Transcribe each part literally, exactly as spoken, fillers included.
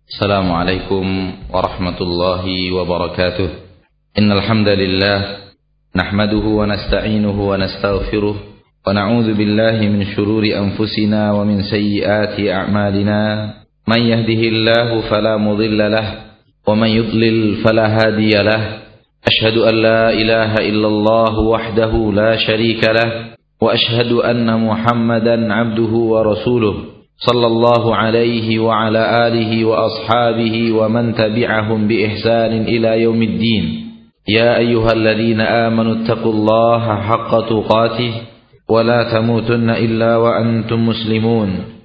Assalamualaikum warahmatullahi wabarakatuh. Innal hamdalillah nahmaduhu wa nasta'inuhu wa nastaghfiruh wa na'udzu billahi min shururi anfusina wa min sayyiati a'malina. Man yahdihillahu fala mudilla lahu wa man yudlil fala hadiya lahu. Ashhadu an la ilaha illallah wahdahu la syarika lahu wa ashhadu anna Muhammadan 'abduhu wa rasuluh. Sallallahu alaihi wa ala alihi wa ashabihi wa man tabi'ahum bi ihsanin ila yaumiddin. Ya ayyuhalladzina amanu taqullaha haqqa tuqatih wa la tamutunna illa wa antum muslimun.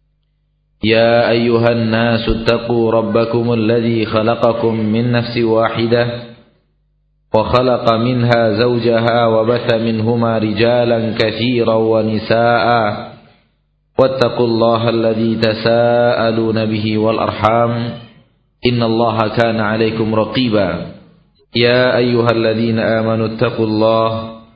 Ya ayyuhan nasu taqu rabbakumul ladzi khalaqakum min nafsin wahidah wa khalaqa minha zawjaha wa batha minhuma rijalan katsiran wa nisaa'a. واتقوا الله الذي تساءلون به والأرحام إن الله كان عليكم رقيبا يا أيها الذين آمنوا اتقوا الله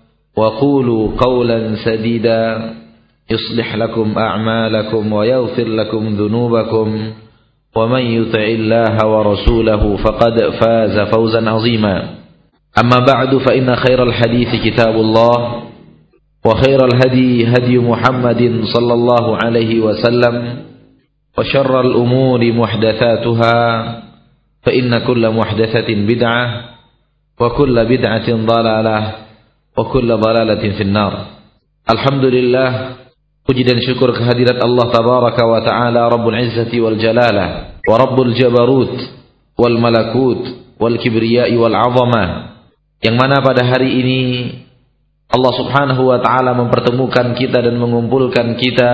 وقولوا قولا سديدا يصلح لكم أعمالكم ويغفر لكم ذنوبكم ومن يطع الله ورسوله فقد فاز فوزا عظيما أما بعد فإن خير الحديث كتاب الله وخير الهدي هدي محمد صلى الله عليه وسلم وشر الأمور محدثاتها فإن كل محدثة بدعة وكل بدعة ضلالة وكل ضلالة في النار. Alhamdulillah, puji dan syukur kehadirat Allah tabaraka wa ta'ala Rabbul Izzati wal Jalalah wa Rabbul Jabarut wal Malakut wal Kibriyai wal Azamah, yang mana pada hari ini Allah subhanahu wa ta'ala mempertemukan kita dan mengumpulkan kita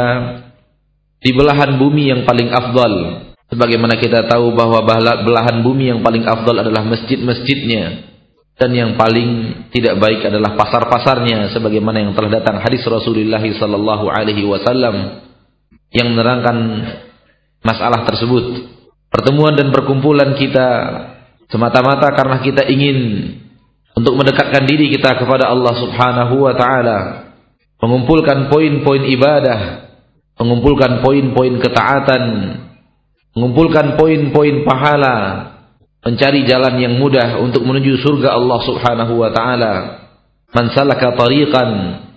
di belahan bumi yang paling afdal. Sebagaimana kita tahu bahwa belahan bumi yang paling afdal adalah masjid-masjidnya, dan yang paling tidak baik adalah pasar-pasarnya, sebagaimana yang telah datang hadis Rasulullah sallallahu alaihi wasallam yang menerangkan masalah tersebut. Pertemuan dan perkumpulan kita semata-mata karena kita ingin untuk mendekatkan diri kita kepada Allah subhanahu wa ta'ala, mengumpulkan poin-poin ibadah, mengumpulkan poin-poin ketaatan, mengumpulkan poin-poin pahala, mencari jalan yang mudah untuk menuju surga Allah subhanahu wa ta'ala. Man salaka tariqan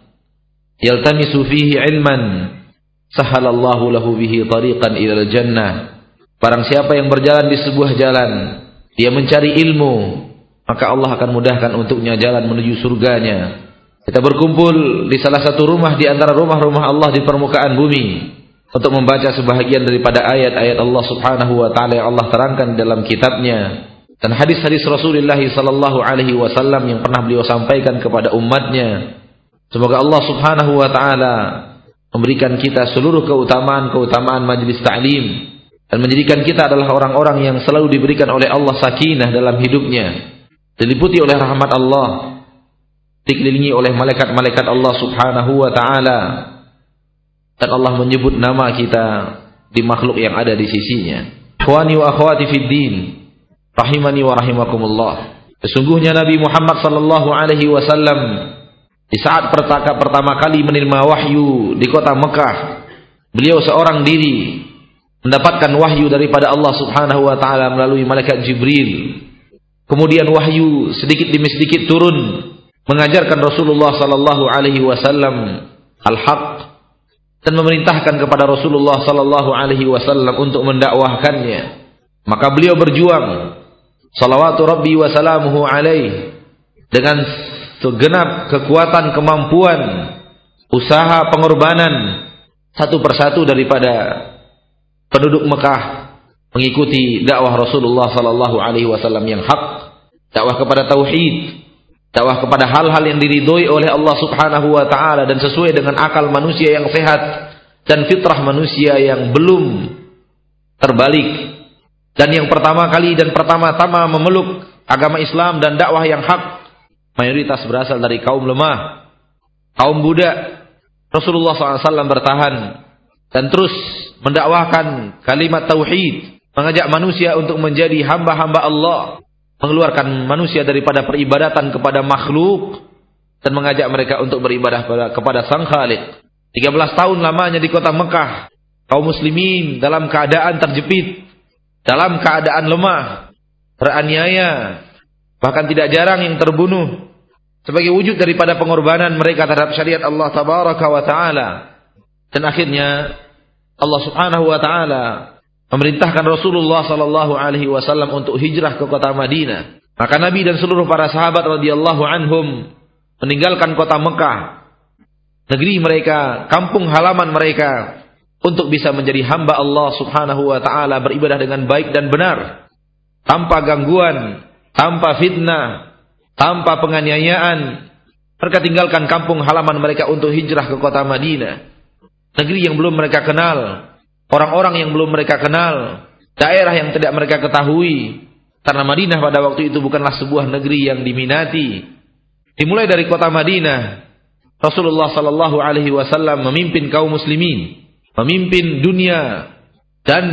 yaltamisu fihi ilman sahalallahu lahu bihi tariqan ilal jannah. Barang siapa yang berjalan di sebuah jalan, dia mencari ilmu, maka Allah akan mudahkan untuknya jalan menuju surganya. Kita berkumpul di salah satu rumah di antara rumah-rumah Allah di permukaan bumi untuk membaca sebahagian daripada ayat-ayat Allah subhanahu wa ta'ala yang Allah terangkan dalam kitabnya, dan hadis-hadis Rasulullah sallallahu alaihi wasallam yang pernah beliau sampaikan kepada umatnya. Semoga Allah subhanahu wa ta'ala memberikan kita seluruh keutamaan-keutamaan majlis ta'lim, dan menjadikan kita adalah orang-orang yang selalu diberikan oleh Allah sakinah dalam hidupnya, diliputi oleh rahmat Allah, dikelilingi oleh malaikat-malaikat Allah subhanahu wa ta'ala, dan Allah menyebut nama kita di makhluk yang ada di sisinya. Ikhwani wa akhwati fid din, rahimani wa rahimakumullah. Sesungguhnya Nabi Muhammad sallallahu alaihi wasallam di saat pertama kali menerima wahyu di kota Mekah, beliau seorang diri mendapatkan wahyu daripada Allah subhanahu wa ta'ala melalui malaikat Jibril. Kemudian wahyu sedikit demi sedikit turun mengajarkan Rasulullah sallallahu alaihi wasallam al-haq, dan memerintahkan kepada Rasulullah sallallahu alaihi wasallam untuk mendakwahkannya. Maka beliau berjuang salawatu rabbi wa salamuhu alaihi dengan segenap kekuatan, kemampuan, usaha, pengorbanan satu persatu daripada penduduk Mekah mengikuti dakwah Rasulullah sallallahu alaihi wasallam yang hak, dakwah kepada tauhid, dakwah kepada hal-hal yang diridhoi oleh Allah subhanahu wa ta'ala dan sesuai dengan akal manusia yang sehat dan fitrah manusia yang belum terbalik. Dan yang pertama kali dan pertama-tama memeluk agama Islam dan dakwah yang hak mayoritas berasal dari kaum lemah, kaum budak. Rasulullah sallallahu alaihi wasallam bertahan dan terus mendakwahkan kalimat tauhid, mengajak manusia untuk menjadi hamba-hamba Allah, mengeluarkan manusia daripada peribadatan kepada makhluk dan mengajak mereka untuk beribadah kepada Sang Khaliq. tiga belas tahun lamanya di kota Mekah, kaum muslimin dalam keadaan terjepit, dalam keadaan lemah, teraniaya, bahkan tidak jarang yang terbunuh sebagai wujud daripada pengorbanan mereka terhadap syariat Allah tabaraka wa taala. Dan akhirnya Allah Subhanahu wa taala memerintahkan Rasulullah sallallahu alaihi wasallam untuk hijrah ke kota Madinah. Maka Nabi dan seluruh para sahabat radhiyallahu anhum meninggalkan kota Mekah, negeri mereka, kampung halaman mereka, untuk bisa menjadi hamba Allah Subhanahu wa taala, beribadah dengan baik dan benar, tanpa gangguan, tanpa fitnah, tanpa penganiayaan. Mereka tinggalkan kampung halaman mereka untuk hijrah ke kota Madinah, negeri yang belum mereka kenal, orang-orang yang belum mereka kenal, daerah yang tidak mereka ketahui. Karena Madinah pada waktu itu bukanlah sebuah negeri yang diminati. Dimulai dari kota Madinah, Rasulullah sallallahu alaihi wasallam memimpin kaum muslimin, memimpin dunia dan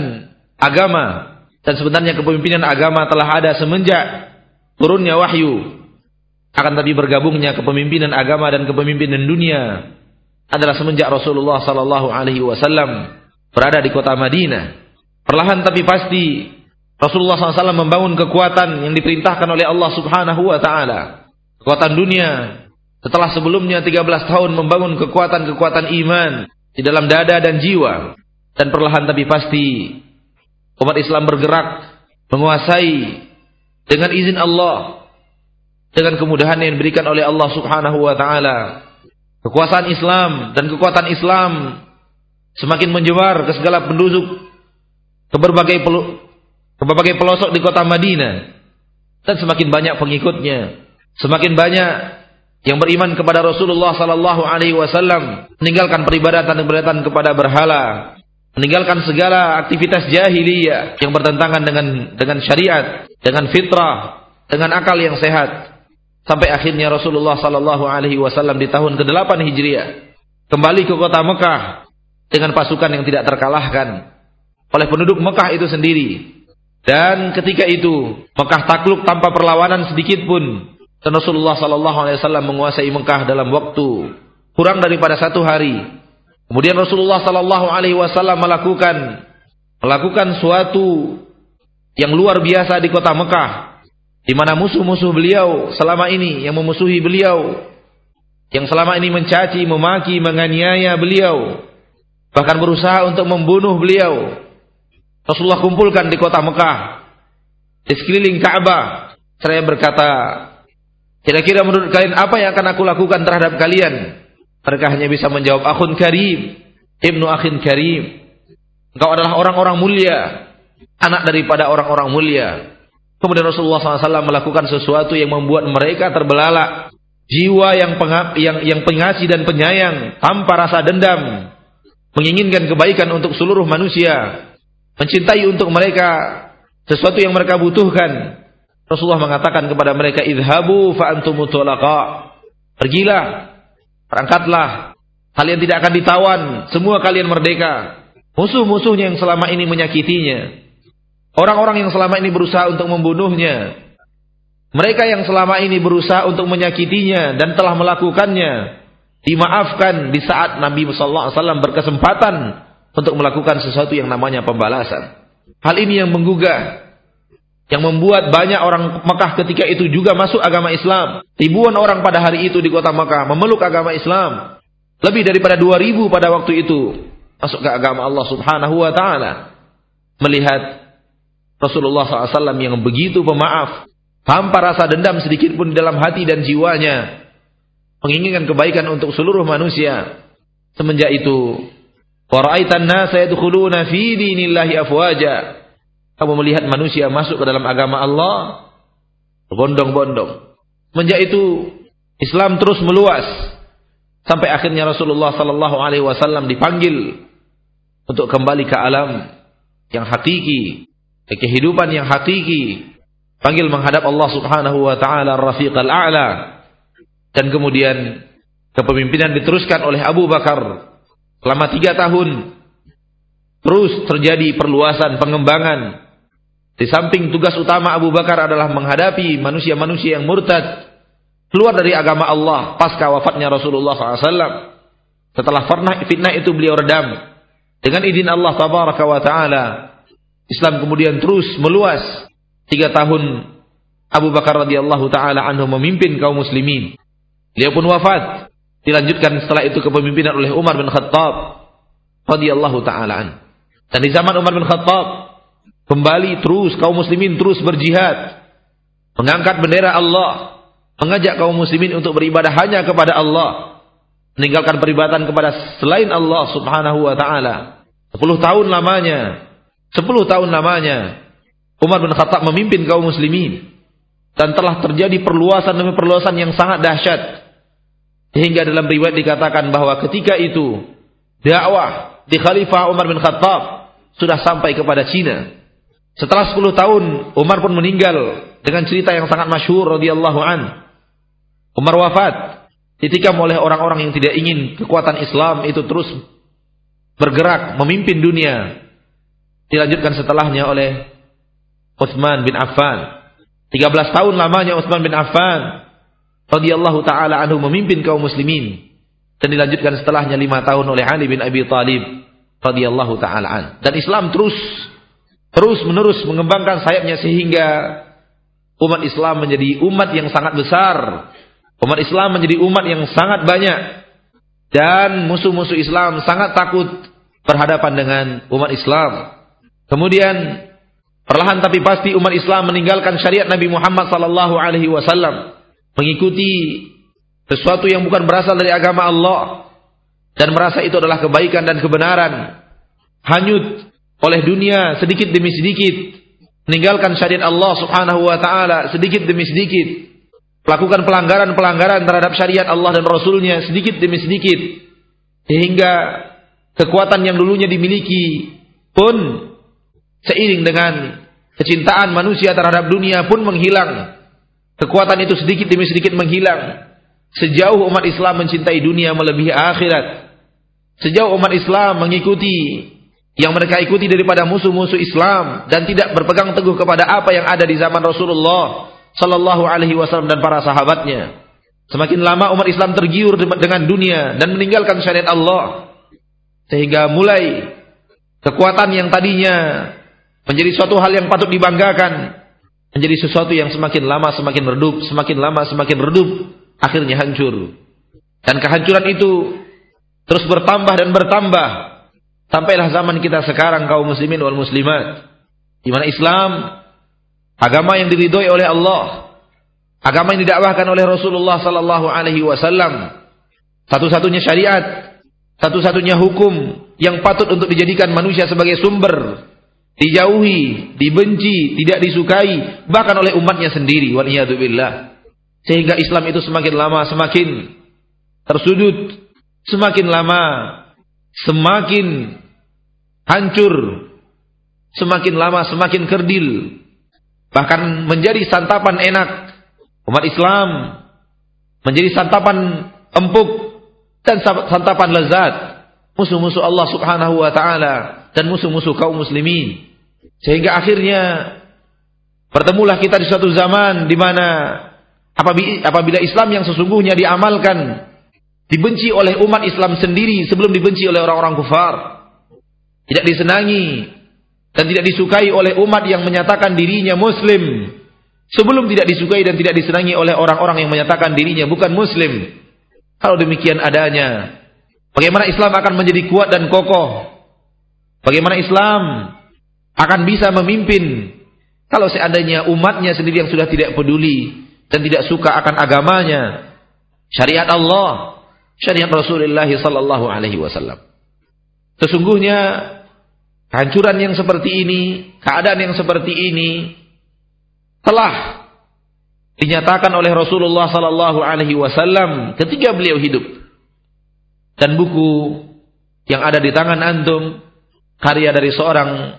agama. Dan sebenarnya kepemimpinan agama telah ada semenjak turunnya wahyu. Akan tapi bergabungnya kepemimpinan agama dan kepemimpinan dunia adalah semenjak Rasulullah sallallahu alaihi wasallam berada di kota Madinah. Perlahan tapi pasti Rasulullah sallallahu alaihi wasallam membangun kekuatan yang diperintahkan oleh Allah Subhanahu wa taala. Kekuatan dunia setelah sebelumnya tiga belas tahun membangun kekuatan-kekuatan iman di dalam dada dan jiwa. Dan perlahan tapi pasti umat Islam bergerak menguasai dengan izin Allah, dengan kemudahan yang diberikan oleh Allah Subhanahu wa taala. Kekuasaan Islam dan kekuatan Islam semakin menyebar ke segala penduduk, ke berbagai pelu, ke berbagai pelosok di kota Madinah, dan semakin banyak pengikutnya, semakin banyak yang beriman kepada Rasulullah sallallahu alaihi wasallam, meninggalkan peribadatan-peribadatan kepada berhala, meninggalkan segala aktivitas jahiliyah yang bertentangan dengan dengan syariat, dengan fitrah, dengan akal yang sehat. Sampai akhirnya Rasulullah sallallahu alaihi wasallam di tahun kedelapan Hijriah kembali ke kota Mekah dengan pasukan yang tidak terkalahkan oleh penduduk Mekah itu sendiri. Dan ketika itu Mekah takluk tanpa perlawanan sedikit pun. Dan Rasulullah sallallahu alaihi wasallam menguasai Mekah dalam waktu kurang daripada satu hari. Kemudian Rasulullah sallallahu alaihi wasallam melakukan melakukan suatu yang luar biasa di kota Mekah, di mana musuh-musuh beliau selama ini yang memusuhi beliau, yang selama ini mencaci, memaki, menganiaya beliau, bahkan berusaha untuk membunuh beliau, Rasulullah kumpulkan di kota Mekah, di sekeliling Ka'bah. Seraya berkata, kira-kira menurut kalian apa yang akan aku lakukan terhadap kalian? Mereka hanya bisa menjawab, akhun karim, ibnu akhin karim. Engkau adalah orang-orang mulia, anak daripada orang-orang mulia. Kemudian Rasulullah sallallahu alaihi wasallam melakukan sesuatu yang membuat mereka terbelalak. Jiwa yang pengab, yang, yang pengasih dan penyayang, tanpa rasa dendam, menginginkan kebaikan untuk seluruh manusia, mencintai untuk mereka sesuatu yang mereka butuhkan. Rasulullah mengatakan kepada mereka, idhabu fa antum mutlaqa. Pergilah, berangkatlah, kalian tidak akan ditawan, semua kalian merdeka. Musuh-musuhnya yang selama ini menyakitinya, orang-orang yang selama ini berusaha untuk membunuhnya, mereka yang selama ini berusaha untuk menyakitinya dan telah melakukannya, dimaafkan di saat Nabi sallallahu alaihi wasallam berkesempatan untuk melakukan sesuatu yang namanya pembalasan. Hal ini yang menggugah, yang membuat banyak orang Mekah ketika itu juga masuk agama Islam. Ribuan orang pada hari itu di kota Mekah memeluk agama Islam. Lebih daripada dua ribu pada waktu itu masuk ke agama Allah Subhanahu wa taala. Melihat Rasulullah sallallahu alaihi wasallam yang begitu pemaaf, tanpa rasa dendam sedikit pun di dalam hati dan jiwanya, menginginkan kebaikan untuk seluruh manusia. Semenjak itu, wa ra'aitan nasa yadkhuluna fi dinillahi afwaja. Kamu melihat manusia masuk ke dalam agama Allah berbondong-bondong. Semenjak itu Islam terus meluas sampai akhirnya Rasulullah sallallahu alaihi wasallam dipanggil untuk kembali ke alam yang hakiki, ke kehidupan yang hakiki, panggil menghadap Allah Subhanahu wa taala Ar-Rafiqal A'la. Dan kemudian kepemimpinan diteruskan oleh Abu Bakar selama tiga tahun. Terus terjadi perluasan, pengembangan. Di samping tugas utama Abu Bakar adalah menghadapi manusia-manusia yang murtad, keluar dari agama Allah pasca wafatnya Rasulullah sallallahu alaihi wasallam. Setelah fitnah, fitnah itu beliau redam dengan izin Allah tabaraka wa taala. Islam kemudian terus meluas. Tiga tahun Abu Bakar radhiyallahu taala anhu memimpin kaum muslimin. Beliau pun wafat. Dilanjutkan setelah itu kepemimpinan oleh Umar bin Khattab radhiyallahu taala an. Dan di zaman Umar bin Khattab kembali terus kaum muslimin terus berjihad, mengangkat bendera Allah, mengajak kaum muslimin untuk beribadah hanya kepada Allah, meninggalkan peribadatan kepada selain Allah Subhanahu wa taala. Sepuluh tahun lamanya, sepuluh tahun lamanya Umar bin Khattab memimpin kaum muslimin. Dan telah terjadi perluasan demi perluasan yang sangat dahsyat. Sehingga dalam riwayat dikatakan bahwa ketika itu dakwah di Khalifah Umar bin Khattab sudah sampai kepada Cina. Setelah sepuluh tahun Umar pun meninggal dengan cerita yang sangat masyhur radhiyallahu an. Umar wafat ditikam oleh orang-orang yang tidak ingin kekuatan Islam itu terus bergerak memimpin dunia. Dilanjutkan setelahnya oleh Utsman bin Affan. tiga belas tahun lamanya Utsman bin Affan radhiyallahu taala anhu memimpin kaum muslimin, dan dilanjutkan setelahnya lima tahun oleh Ali bin Abi Thalib radhiyallahu taala an. Dan Islam terus terus menerus mengembangkan sayapnya sehingga umat Islam menjadi umat yang sangat besar. Umat Islam menjadi umat yang sangat banyak, dan musuh-musuh Islam sangat takut berhadapan dengan umat Islam. Kemudian perlahan tapi pasti umat Islam meninggalkan syariat Nabi Muhammad sallallahu alaihi wasallam, mengikuti sesuatu yang bukan berasal dari agama Allah dan merasa itu adalah kebaikan dan kebenaran. Hanyut oleh dunia sedikit demi sedikit, meninggalkan syariat Allah Subhanahu wa taala sedikit demi sedikit, melakukan pelanggaran-pelanggaran terhadap syariat Allah dan Rasulnya sedikit demi sedikit, sehingga kekuatan yang dulunya dimiliki pun seiring dengan kecintaan manusia terhadap dunia pun menghilang. Kekuatan itu sedikit demi sedikit menghilang. Sejauh umat Islam mencintai dunia melebihi akhirat, sejauh umat Islam mengikuti yang mereka ikuti daripada musuh-musuh Islam dan tidak berpegang teguh kepada apa yang ada di zaman Rasulullah sallallahu alaihi wasallam dan para sahabatnya, semakin lama umat Islam tergiur dengan dunia dan meninggalkan syariat Allah, sehingga mulai kekuatan yang tadinya menjadi suatu hal yang patut dibanggakan menjadi sesuatu yang semakin lama semakin redup, semakin lama semakin redup, akhirnya hancur. Dan kehancuran itu terus bertambah dan bertambah sampailah zaman kita sekarang kaum muslimin wal muslimat, di mana Islam agama yang diridhoi oleh Allah, agama yang didakwahkan oleh Rasulullah sallallahu alaihi wasallam, satu-satunya syariat, satu-satunya hukum yang patut untuk dijadikan manusia sebagai sumber, dijauhi, dibenci, tidak disukai bahkan oleh umatnya sendiri, waliyadzubillah. Sehingga Islam itu semakin lama semakin tersudut, semakin lama semakin hancur, semakin lama semakin kerdil, bahkan menjadi santapan enak umat Islam, menjadi santapan empuk dan santapan lezat musuh-musuh Allah Subhanahu wa taala dan musuh-musuh kaum muslimin. Sehingga akhirnya bertemulah kita di suatu zaman di mana apabila Islam yang sesungguhnya diamalkan dibenci oleh umat Islam sendiri sebelum dibenci oleh orang-orang kufar, tidak disenangi dan tidak disukai oleh umat yang menyatakan dirinya muslim sebelum tidak disukai dan tidak disenangi oleh orang-orang yang menyatakan dirinya bukan muslim. Kalau demikian adanya, bagaimana Islam akan menjadi kuat dan kokoh? Bagaimana Islam akan bisa memimpin kalau seandainya umatnya sendiri yang sudah tidak peduli dan tidak suka akan agamanya, syariat Allah, syariat Rasulullah sallallahu alaihi wasallam? Sesungguhnya kehancuran yang seperti ini, keadaan yang seperti ini telah dinyatakan oleh Rasulullah sallallahu alaihi wasallam ketika beliau hidup. Dan buku yang ada di tangan antum, karya dari seorang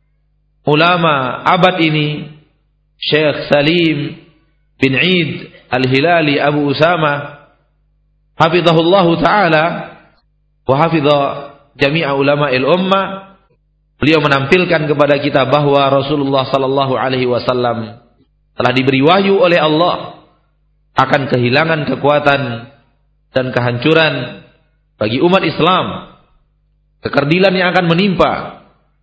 ulama abad ini, Syekh Salim bin Eid Al-Hilali Abu Usama hafizahullahu ta'ala wa hafidha jami'a ulama'il ummah, beliau menampilkan kepada kita bahwa Rasulullah sallallahu alaihi wasallam telah diberi wahyu oleh Allah akan kehilangan kekuatan dan kehancuran bagi umat Islam, kekerdilan yang akan menimpa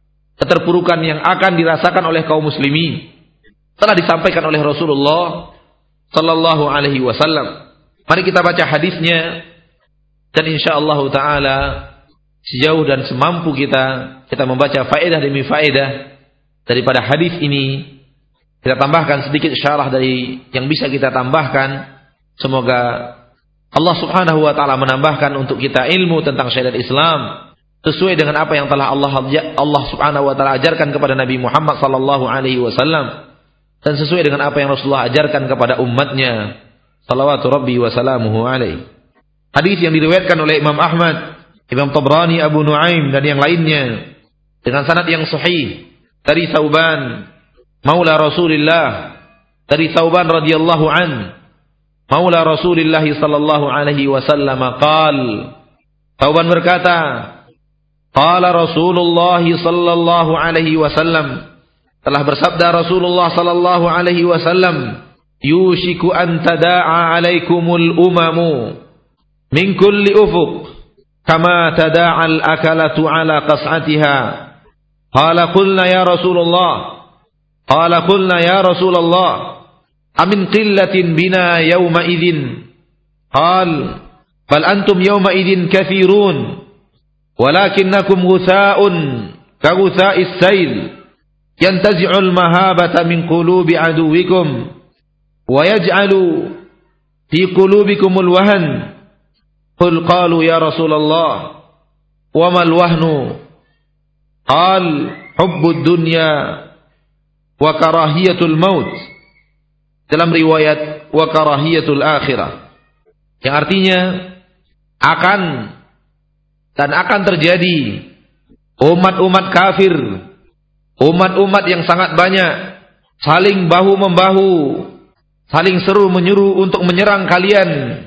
keterpurukan yang akan dirasakan oleh kaum muslimin telah disampaikan oleh Rasulullah sallallahu alaihi wasallam. Mari kita baca hadisnya, dan insyaallah taala sejauh dan semampu kita kita membaca faedah demi faedah daripada hadis ini. Kita tambahkan sedikit syarah dari yang bisa kita tambahkan. Semoga Allah subhanahu wa ta'ala menambahkan untuk kita ilmu tentang syariat Islam sesuai dengan apa yang telah Allah Allah subhanahu wa ta'ala ajarkan kepada Nabi Muhammad sallallahu alaihi wasallam, dan sesuai dengan apa yang Rasulullah ajarkan kepada umatnya salawatu rabbi wa salamuhu alaihi. Hadis yang diriwayatkan oleh Imam Ahmad, Imam Tabrani, Abu Nuaim dan yang lainnya dengan sanad yang sahih dari Thauban Maula Rasulillah, dari Thauban radhiyallahu an, Maula Rasulillah sallallahu alaihi wasallam qaal. Thauban berkata, qala Rasulullah sallallahu alaihi wasallam, telah bersabda Rasulullah sallallahu alaihi wasallam, yushiku an tada'a alaikumul umamu min kulli ufuq kama tada'a al-akalatu ala qas'atiha. Qala qulna ya Rasulullah, qala qulna ya Rasulullah, amin qillatin bina yawma idzin. Qal bal antum yawma idzin kathirun walakinnakum ghutha'un ka ghutha'is sayl yantazi'ul mahabata min qulubi aduwikum wa yaj'alu fi qulubikumul wahn. Qul qalu ya Rasulullah wa mal wahnu. Qal hubbud dunya wa karahiyatul maut. Dalam riwayat wa karahiyatul akhirah, yang artinya akan dan akan terjadi umat-umat kafir, umat-umat yang sangat banyak saling bahu-membahu, saling seru menyuruh untuk menyerang kalian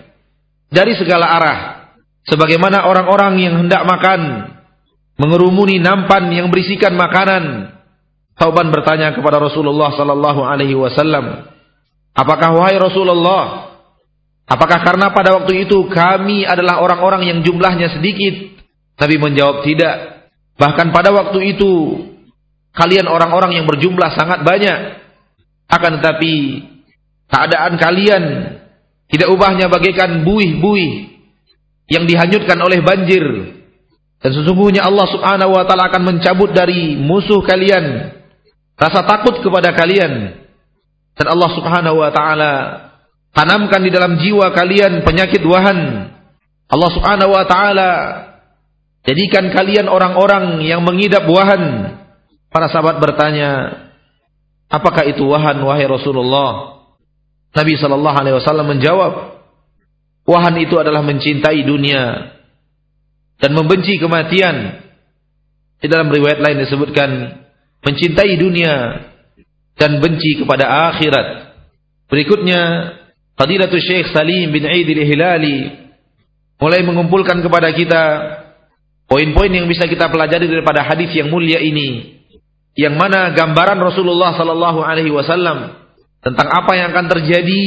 dari segala arah, sebagaimana orang-orang yang hendak makan mengerumuni nampan yang berisikan makanan. Thauban bertanya kepada Rasulullah sallallahu alaihi wasallam, apakah wahai Rasulullah, apakah karena pada waktu itu kami adalah orang-orang yang jumlahnya sedikit? Nabi menjawab, tidak. Bahkan pada waktu itu kalian orang-orang yang berjumlah sangat banyak. Akan tetapi keadaan kalian tidak ubahnya bagaikan buih-buih yang dihanyutkan oleh banjir. Dan sesungguhnya Allah subhanahu wa ta'ala akan mencabut dari musuh kalian rasa takut kepada kalian. Dan Allah subhanahu wa ta'ala tanamkan di dalam jiwa kalian penyakit wahan. Allah subhanahu wa ta'ala jadikan kalian orang-orang yang mengidap wahan. Para sahabat bertanya, apakah itu wahan wahai Rasulullah? Nabi sallallahu alaihi wasallam menjawab, wahan itu adalah mencintai dunia dan membenci kematian. Di dalam riwayat lain disebutkan mencintai dunia dan benci kepada akhirat. Berikutnya Fadilatul Syekh Salim bin Aid al-Hilali mulai mengumpulkan kepada kita poin-poin yang bisa kita pelajari daripada hadis yang mulia ini, yang mana gambaran Rasulullah sallallahu alaihi wasallam tentang apa yang akan terjadi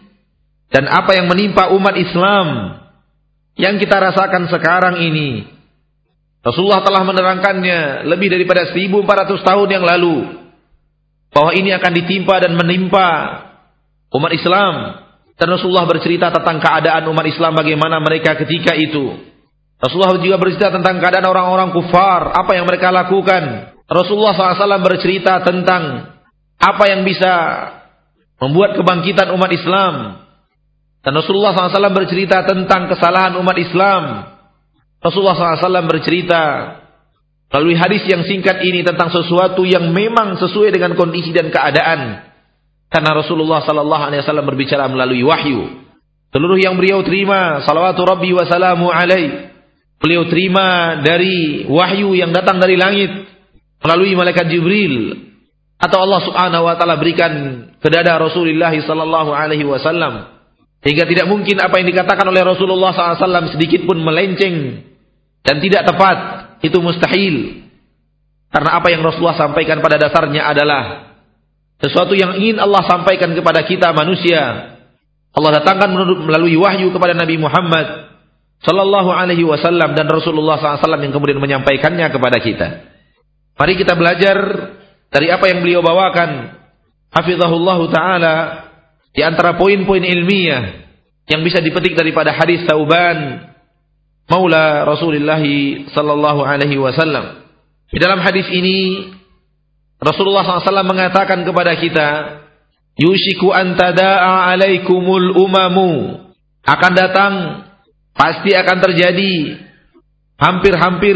dan apa yang menimpa umat Islam yang kita rasakan sekarang ini. Rasulullah telah menerangkannya lebih daripada seribu empat ratus tahun yang lalu, bahwa ini akan ditimpa dan menimpa umat Islam. Dan Rasulullah bercerita tentang keadaan umat Islam bagaimana mereka ketika itu. Rasulullah juga bercerita tentang keadaan orang-orang kufar, apa yang mereka lakukan. Rasulullah shallallahu alaihi wasallam bercerita tentang apa yang bisa membuat kebangkitan umat Islam. Dan Rasulullah shallallahu alaihi wasallam bercerita tentang kesalahan umat Islam. Rasulullah shallallahu alaihi wasallam bercerita melalui hadis yang singkat ini tentang sesuatu yang memang sesuai dengan kondisi dan keadaan. Karena Rasulullah sallallahu alaihi wasallam berbicara melalui wahyu. Seluruh yang beliau terima, salawatu rabbi wa salamu alaihi, beliau terima dari wahyu yang datang dari langit melalui malaikat Jibril, atau Allah subhanahu wa ta'ala berikan ke dada Rasulullah sallallahu alaihi wasallam, sehingga tidak mungkin apa yang dikatakan oleh Rasulullah sallallahu alaihi wasallam sedikit pun melenceng dan tidak tepat. Itu mustahil. Karena apa yang Rasulullah sampaikan pada dasarnya adalah sesuatu yang ingin Allah sampaikan kepada kita manusia. Allah datangkan melalui wahyu kepada Nabi Muhammad sallallahu alaihi wasallam, dan Rasulullah sallallahu alaihi wasallam yang kemudian menyampaikannya kepada kita. Mari kita belajar dari apa yang beliau bawakan. Hafizahullah ta'ala. Di antara poin-poin ilmiah yang bisa dipetik daripada hadis Thauban Maula Rasulullah sallallahu alaihi wasallam. Di dalam hadis ini Rasulullah sallallahu alaihi wasallam mengatakan kepada kita, yushiku an tada'a alaikumul umamu. Akan datang, pasti akan terjadi, hampir-hampir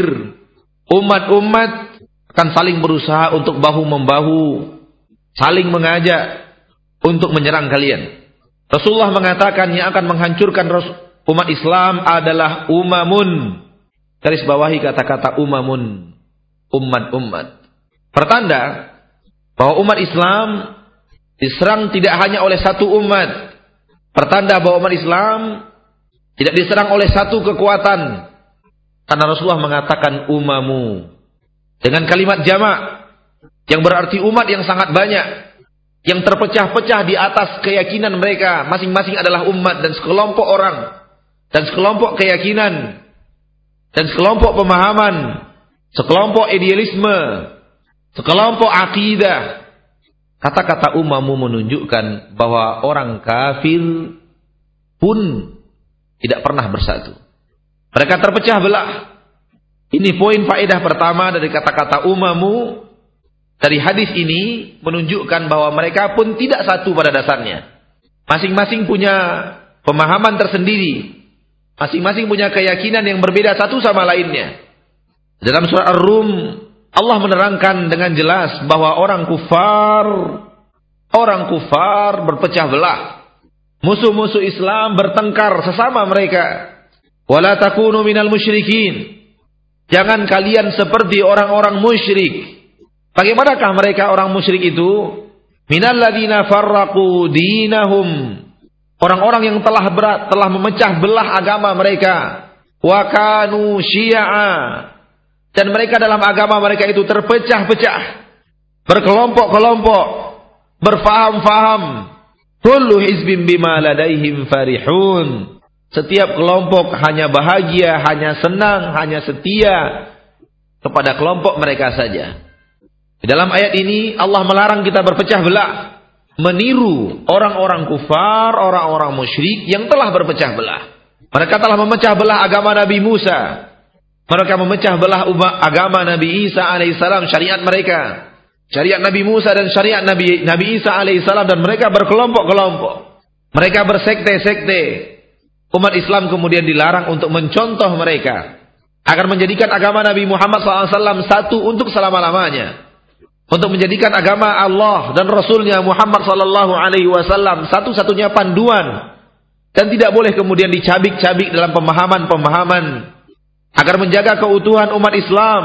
umat-umat akan saling berusaha untuk bahu-membahu, saling mengajak untuk menyerang kalian. Rasulullah mengatakan yang akan menghancurkan umat Islam adalah umamun. Garis bawahi kata-kata umamun, umat-umat. Pertanda bahwa umat Islam diserang tidak hanya oleh satu umat. Pertanda bahwa umat Islam tidak diserang oleh satu kekuatan. Karena Rasulullah mengatakan umamu dengan kalimat jamak yang berarti umat yang sangat banyak, yang terpecah-pecah di atas keyakinan mereka. Masing-masing adalah umat dan sekelompok orang, dan sekelompok keyakinan, dan sekelompok pemahaman, sekelompok idealisme, sekelompok akidah. Kata-kata umamu menunjukkan bahwa orang kafir pun tidak pernah bersatu. Mereka terpecah belah. Ini poin faedah pertama dari kata-kata umamu. Dari hadis ini menunjukkan bahwa mereka pun tidak satu pada dasarnya. Masing-masing punya pemahaman tersendiri. Masing-masing punya keyakinan yang berbeda satu sama lainnya. Dalam surah Ar-Rum, Allah menerangkan dengan jelas bahwa orang kufar, orang kufar berpecah belah. Musuh-musuh Islam bertengkar sesama mereka. Wala takunu minal musyrikin. Jangan kalian seperti orang-orang musyrik. Bagaimanakah mereka orang musyrik itu? Minalladzina farraqu dinahum. Orang-orang yang telah berat, telah memecah belah agama mereka. Wa kanu syi'a. Dan mereka dalam agama mereka itu terpecah-pecah, berkelompok-kelompok, berfaham-faham. Kullu hizbin bima ladaihim farihun. Setiap kelompok hanya bahagia, hanya senang, hanya setia kepada kelompok mereka saja. Di dalam ayat ini Allah melarang kita berpecah belah, meniru orang-orang kufar, orang-orang musyrik yang telah berpecah belah. Mereka telah memecah belah agama Nabi Musa. Mereka memecah belah agama Nabi Isa alaihissalam, syariat mereka, syariat Nabi Musa dan syariat Nabi Nabi Isa alaihissalam, dan mereka berkelompok-kelompok. Mereka bersekte-sekte. Umat Islam kemudian dilarang untuk mencontoh mereka, agar menjadikan agama Nabi Muhammad shallallahu alaihi wasallam satu untuk selama-lamanya. Untuk menjadikan agama Allah dan Rasulnya Muhammad sallallahu alaihi wasallam satu-satunya panduan. Dan tidak boleh kemudian dicabik-cabik dalam pemahaman-pemahaman. Agar menjaga keutuhan umat Islam.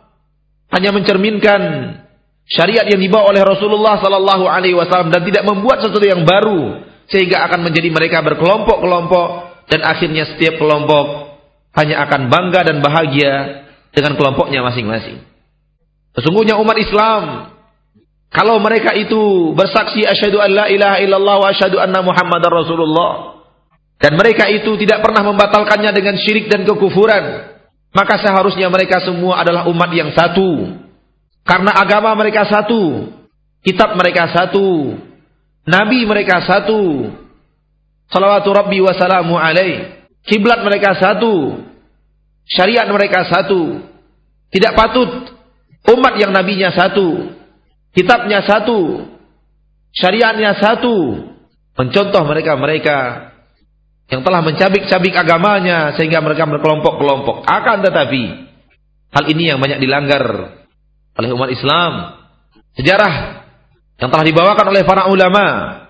Hanya mencerminkan syariat yang dibawa oleh Rasulullah sallallahu alaihi wasallam. Dan tidak membuat sesuatu yang baru. Sehingga akan menjadi mereka berkelompok-kelompok. Dan akhirnya setiap kelompok hanya akan bangga dan bahagia dengan kelompoknya masing-masing. Sesungguhnya umat Islam, kalau mereka itu bersaksi asyhadu an la ilaha illallah wa asyhadu anna Muhammadar Rasulullah, dan mereka itu tidak pernah membatalkannya dengan syirik dan kekufuran, maka seharusnya mereka semua adalah umat yang satu. Karena agama mereka satu, kitab mereka satu, nabi mereka satu, salawatu rabbi wa salamu alaih, kiblat mereka satu, syariat mereka satu. Tidak patut umat yang nabinya satu, kitabnya satu, syariatnya satu, mencontoh mereka-mereka yang telah mencabik-cabik agamanya sehingga mereka berkelompok-kelompok. Akan tetapi hal ini yang banyak dilanggar oleh umat Islam. Sejarah yang telah dibawakan oleh para ulama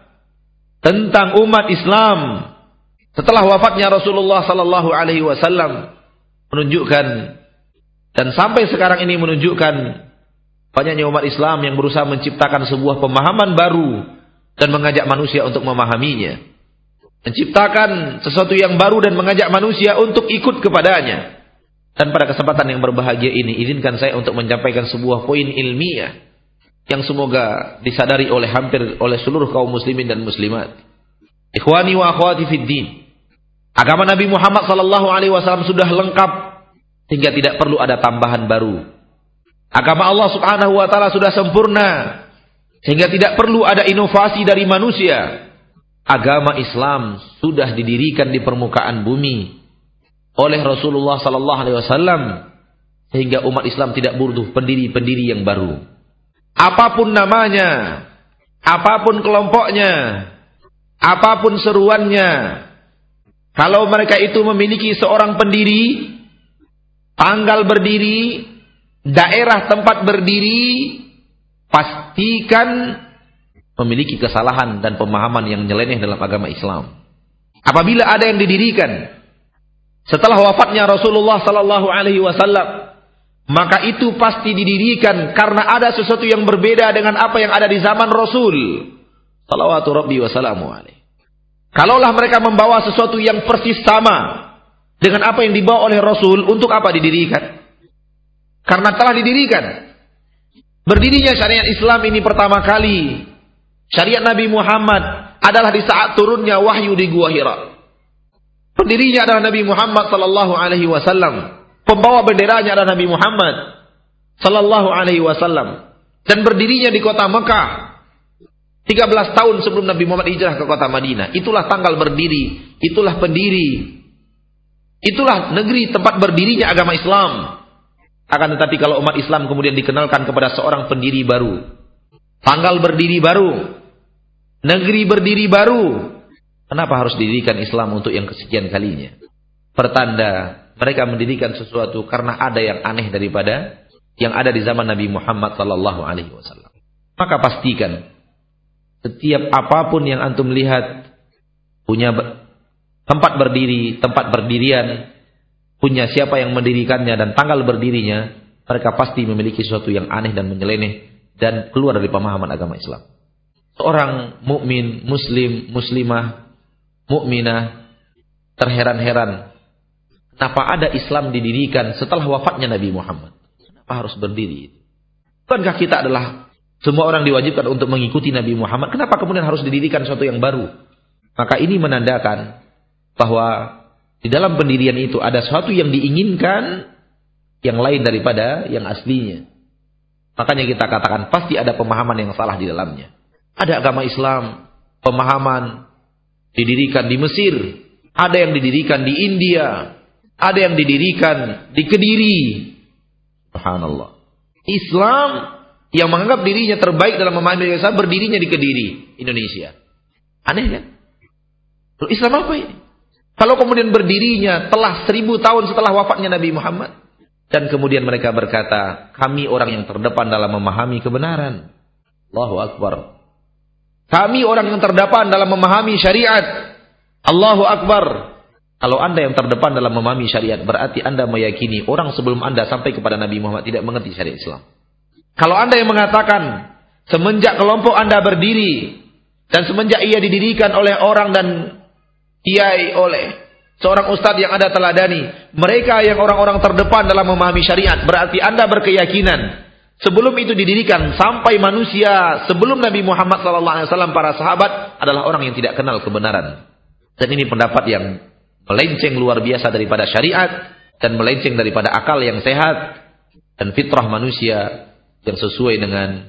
tentang umat Islam setelah wafatnya Rasulullah sallallahu alaihi wasallam menunjukkan, dan sampai sekarang ini menunjukkan, banyaknya umat Islam yang berusaha menciptakan sebuah pemahaman baru dan mengajak manusia untuk memahaminya. Menciptakan sesuatu yang baru dan mengajak manusia untuk ikut kepadanya. Dan pada kesempatan yang berbahagia ini, izinkan saya untuk menyampaikan sebuah poin ilmiah yang semoga disadari oleh hampir oleh seluruh kaum muslimin dan muslimat. Ikhwani wa akhwati fid din. Agama Nabi Muhammad sallallahu alaihi wasallam sudah lengkap, sehingga tidak perlu ada tambahan baru. Agama Allah Subhanahu wa taala sudah sempurna sehingga tidak perlu ada inovasi dari manusia. Agama Islam sudah didirikan di permukaan bumi oleh Rasulullah sallallahu alaihi wasallam sehingga umat Islam tidak butuh pendiri-pendiri yang baru. Apapun namanya, apapun kelompoknya, apapun seruannya, kalau mereka itu memiliki seorang pendiri, tanggal berdiri, daerah tempat berdiri, pastikan memiliki kesalahan dan pemahaman yang nyeleneh dalam agama Islam. Apabila ada yang didirikan setelah wafatnya Rasulullah sallallahu alaihi wasallam, maka itu pasti didirikan karena ada sesuatu yang berbeda dengan apa yang ada di zaman Rasul salawatu rabbi wa salamu alaihi. Kalaulah mereka membawa sesuatu yang persis sama dengan apa yang dibawa oleh Rasul, untuk apa didirikan? Karena telah didirikan. Berdirinya syariat Islam ini pertama kali, syariat Nabi Muhammad adalah di saat turunnya wahyu di Gua Hira. Pendirinya adalah Nabi Muhammad sallallahu alaihi wasallam. Pembawa benderanya adalah Nabi Muhammad sallallahu alaihi wasallam. Dan berdirinya di kota Mekah tiga belas tahun sebelum Nabi Muhammad hijrah ke kota Madinah. Itulah tanggal berdiri, itulah pendiri, itulah negeri tempat berdirinya agama Islam. Akan tetapi kalau umat Islam kemudian dikenalkan kepada seorang pendiri baru, tanggal berdiri baru, negeri berdiri baru, kenapa harus didirikan Islam untuk yang kesekian kalinya? Pertanda mereka mendirikan sesuatu karena ada yang aneh daripada yang ada di zaman Nabi Muhammad sallallahu alaihi wasallam. Maka pastikan setiap apapun yang antum lihat punya tempat berdiri, tempat berdirian, punya siapa yang mendirikannya dan tanggal berdirinya, mereka pasti memiliki sesuatu yang aneh dan menyeleneh dan keluar dari pemahaman agama Islam. Seorang mukmin, muslim, muslimah, mukminah terheran-heran, kenapa ada Islam didirikan setelah wafatnya Nabi Muhammad? Kenapa harus berdiri? Bukankah kita adalah semua orang diwajibkan untuk mengikuti Nabi Muhammad? Kenapa kemudian harus didirikan sesuatu yang baru? Maka ini menandakan bahwa di dalam pendirian itu ada sesuatu yang diinginkan yang lain daripada yang aslinya. Makanya kita katakan pasti ada pemahaman yang salah di dalamnya. Ada agama Islam, pemahaman didirikan di Mesir, ada yang didirikan di India, ada yang didirikan di Kediri. Subhanallah. Islam yang menganggap dirinya terbaik dalam memahami Islam berdirinya di Kediri, Indonesia. Aneh kan? Loh, Islam apa ini? Kalau kemudian berdirinya telah seribu tahun setelah wafatnya Nabi Muhammad. Dan kemudian mereka berkata, kami orang yang terdepan dalam memahami kebenaran. Allahu Akbar. Kami orang yang terdepan dalam memahami syariat. Allahu Akbar. Kalau anda yang terdepan dalam memahami syariat, berarti anda meyakini orang sebelum anda sampai kepada Nabi Muhammad tidak mengerti syariat Islam. Kalau anda yang mengatakan semenjak kelompok anda berdiri dan semenjak ia didirikan oleh orang dan kiai, oleh seorang ustadz yang anda teladani, mereka yang orang-orang terdepan dalam memahami syariat, berarti anda berkeyakinan sebelum itu didirikan sampai manusia sebelum Nabi Muhammad sallallahu alaihi wasallam, para sahabat adalah orang yang tidak kenal kebenaran. Dan ini pendapat yang melenceng luar biasa daripada syariat dan melenceng daripada akal yang sehat dan fitrah manusia yang sesuai dengan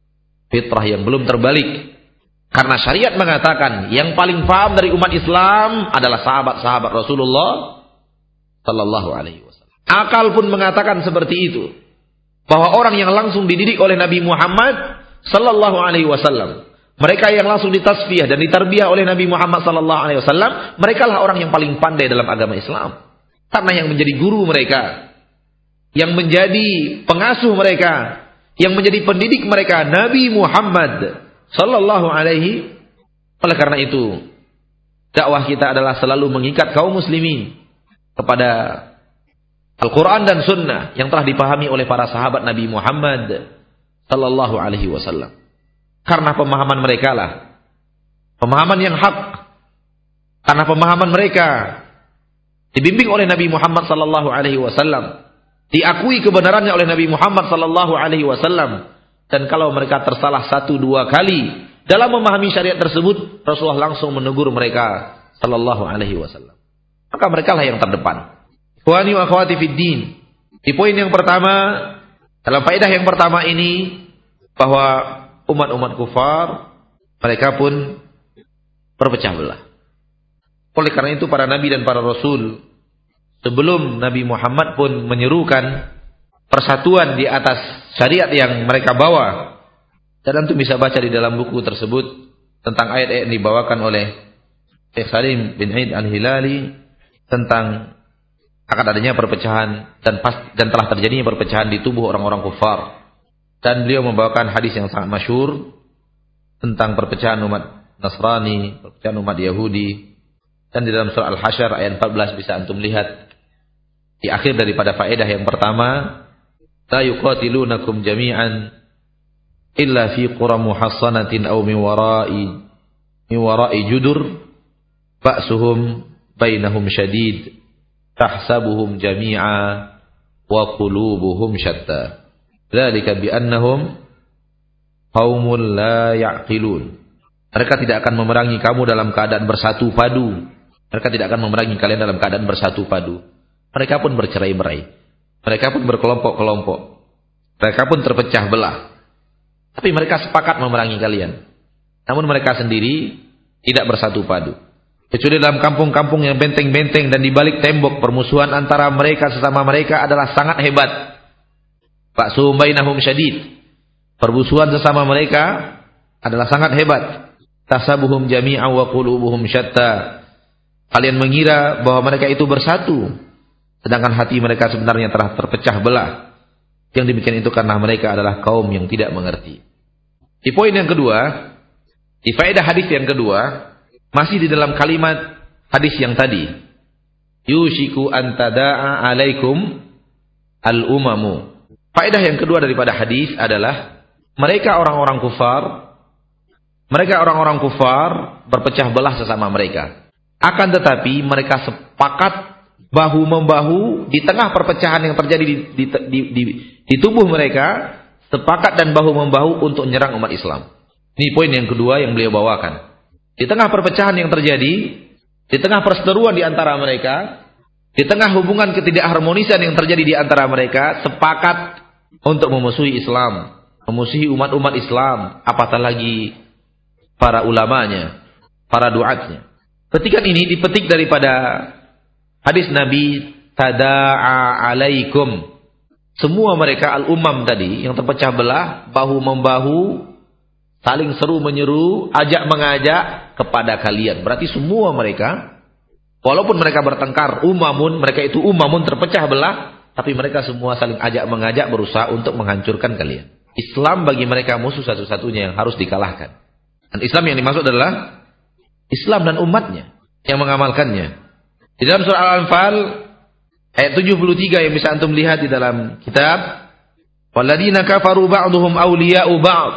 fitrah yang belum terbalik. Karena syariat mengatakan yang paling paham dari umat Islam adalah sahabat-sahabat Rasulullah sallallahu alaihi wasallam. Akal pun mengatakan seperti itu, bahwa orang yang langsung dididik oleh Nabi Muhammad sallallahu alaihi wasallam, mereka yang langsung ditasfiyah dan ditarbiyah oleh Nabi Muhammad sallallahu alaihi wasallam, merekalah orang yang paling pandai dalam agama Islam. Karena yang menjadi guru mereka, yang menjadi pengasuh mereka, yang menjadi pendidik mereka Nabi Muhammad sallallahu alaihi. Oleh karena itu, dakwah kita adalah selalu mengikat kaum muslimin kepada Al-Quran dan Sunnah yang telah dipahami oleh para sahabat Nabi Muhammad sallallahu alaihi wasallam. Karena pemahaman mereka lah pemahaman yang hak. Karena pemahaman mereka dibimbing oleh Nabi Muhammad sallallahu alaihi wasallam, diakui kebenarannya oleh Nabi Muhammad sallallahu alaihi wasallam. Dan kalau mereka tersalah satu dua kali dalam memahami syariat tersebut, Rasulullah langsung menegur mereka sallallahu alaihi wasallam. Maka mereka lah yang terdepan. Ikhwani wa akhwati fid din. Di poin yang pertama, Dalam faedah yang pertama ini, bahwa umat-umat kufar mereka pun berpecah belah. Oleh karena itu para nabi dan para rasul sebelum Nabi Muhammad pun menyerukan persatuan di atas syariat yang mereka bawa. Dan antum bisa baca di dalam buku tersebut tentang ayat-ayat yang dibawakan oleh Syekh Salim bin Aid Al-Hilali tentang akan adanya perpecahan dan pas, dan telah terjadinya perpecahan di tubuh orang-orang kufar. Dan beliau membawakan hadis yang sangat masyhur tentang perpecahan umat Nasrani, perpecahan umat Yahudi. Dan di dalam surah Al-Hasyr ayat empat belas bisa antum lihat di akhir daripada faedah yang pertama, la yuqatilunakum jami'an illa fi qura muhassanatin aw min wara'i min wara'i judur ba'suhum bainahum syadid tahsabuhum jami'a wa qulubuhum syatta dzalika bi annahum qaumul la ya'qilun. Mereka tidak akan memerangi kamu dalam keadaan bersatu padu. Mereka tidak akan memerangi kalian dalam keadaan bersatu padu. Mereka pun bercerai-berai. Mereka pun berkelompok-kelompok. Mereka pun terpecah belah. Tapi mereka sepakat memerangi kalian. Namun mereka sendiri tidak bersatu padu. Kecuali dalam kampung-kampung yang benteng-benteng dan di balik tembok, permusuhan antara mereka sesama mereka adalah sangat hebat. Ba'suhum bainahum syadid. Permusuhan sesama mereka adalah sangat hebat. Tasabuhum jami'a wa qulubuhum syatta. Kalian mengira bahwa mereka itu bersatu, sedangkan hati mereka sebenarnya telah terpecah belah. Yang demikian itu karena mereka adalah kaum yang tidak mengerti. Di poin yang kedua, di faedah hadis yang kedua, masih di dalam kalimat hadis yang tadi, yushiku an tada'a alaikum al-umamu. Faedah yang kedua daripada hadis adalah mereka orang-orang kufar, mereka orang-orang kufar berpecah belah sesama mereka. Akan tetapi mereka sepakat bahu-membahu di tengah perpecahan yang terjadi di, di, di, di, di tubuh mereka, sepakat dan bahu-membahu untuk menyerang umat Islam. Ini poin yang kedua yang beliau bawakan. Di tengah perpecahan yang terjadi, di tengah perseteruan di antara mereka, di tengah hubungan ketidakharmonisan yang terjadi di antara mereka, sepakat untuk memusuhi Islam, memusuhi umat-umat Islam, apatah lagi para ulamanya, para duatnya. Petikan ini dipetik daripada hadis Nabi, tada'a alaikum. Semua mereka al-umam tadi yang terpecah belah, bahu-membahu, saling seru menyeru, ajak mengajak kepada kalian. Berarti semua mereka, walaupun mereka bertengkar, umamun, mereka itu umamun terpecah belah, tapi mereka semua saling ajak mengajak berusaha untuk menghancurkan kalian. Islam bagi mereka musuh satu-satunya yang harus dikalahkan. Dan Islam yang dimaksud adalah Islam dan umatnya yang mengamalkannya. Di dalam surah Al-Anfal ayat tujuh puluh tiga yang bisa antum lihat di dalam kitab, walladzina kafaru ba'duhum awliya'u ba'd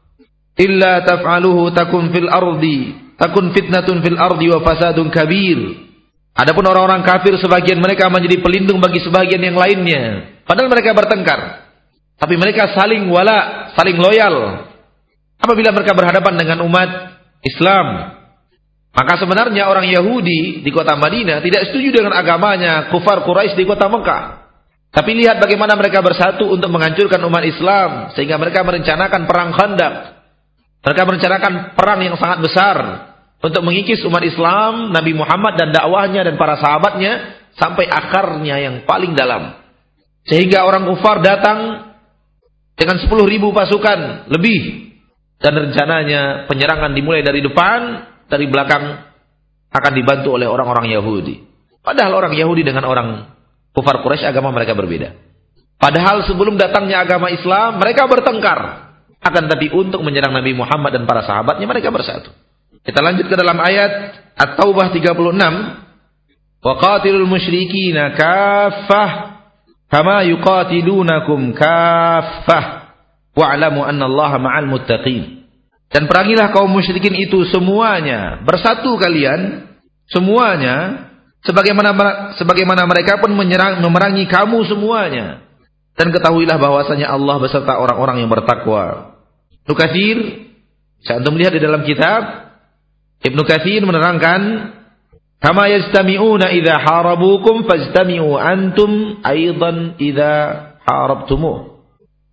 illa taf'aluhu takun fil ardi takun fitnatun fil ardi wa fasadun kabir. Adapun orang-orang kafir sebagian mereka menjadi pelindung bagi sebagian yang lainnya, padahal mereka bertengkar, tapi mereka saling wala, saling loyal. Apabila mereka berhadapan dengan umat Islam, maka sebenarnya orang Yahudi di kota Madinah tidak setuju dengan agamanya kufar Quraisy di kota Mekah. Tapi lihat bagaimana mereka bersatu untuk menghancurkan umat Islam, sehingga mereka merencanakan perang Khandaq. Mereka merencanakan perang yang sangat besar untuk mengikis umat Islam, Nabi Muhammad dan dakwahnya dan para sahabatnya sampai akarnya yang paling dalam. Sehingga orang kufar datang dengan sepuluh ribu pasukan lebih, dan rencananya penyerangan dimulai dari depan, dari belakang akan dibantu oleh orang-orang Yahudi. Padahal orang Yahudi dengan orang kufar Quraisy agama mereka berbeda. Padahal sebelum datangnya agama Islam mereka bertengkar. Akan tapi untuk menyerang Nabi Muhammad dan para sahabatnya mereka bersatu. Kita lanjut ke dalam ayat At-Taubah tiga puluh enam. Wa qatilul musyrikina kaffah kama yuqatilunakum kaffah wa'lamu annallaha ma'al muttaqin. Dan perangilah kaum musyrikin itu semuanya, bersatu kalian semuanya, sebagaimana sebagaimana mereka pun menyerang memerangi kamu semuanya. Dan ketahuilah bahwasanya Allah beserta orang-orang yang bertakwa. Ibnu Katsir, bisa antum lihat di dalam kitab, Ibnu Katsir menerangkan, kama yastami'una idza harabukum fastami'u antum aidan idza harabtumuh.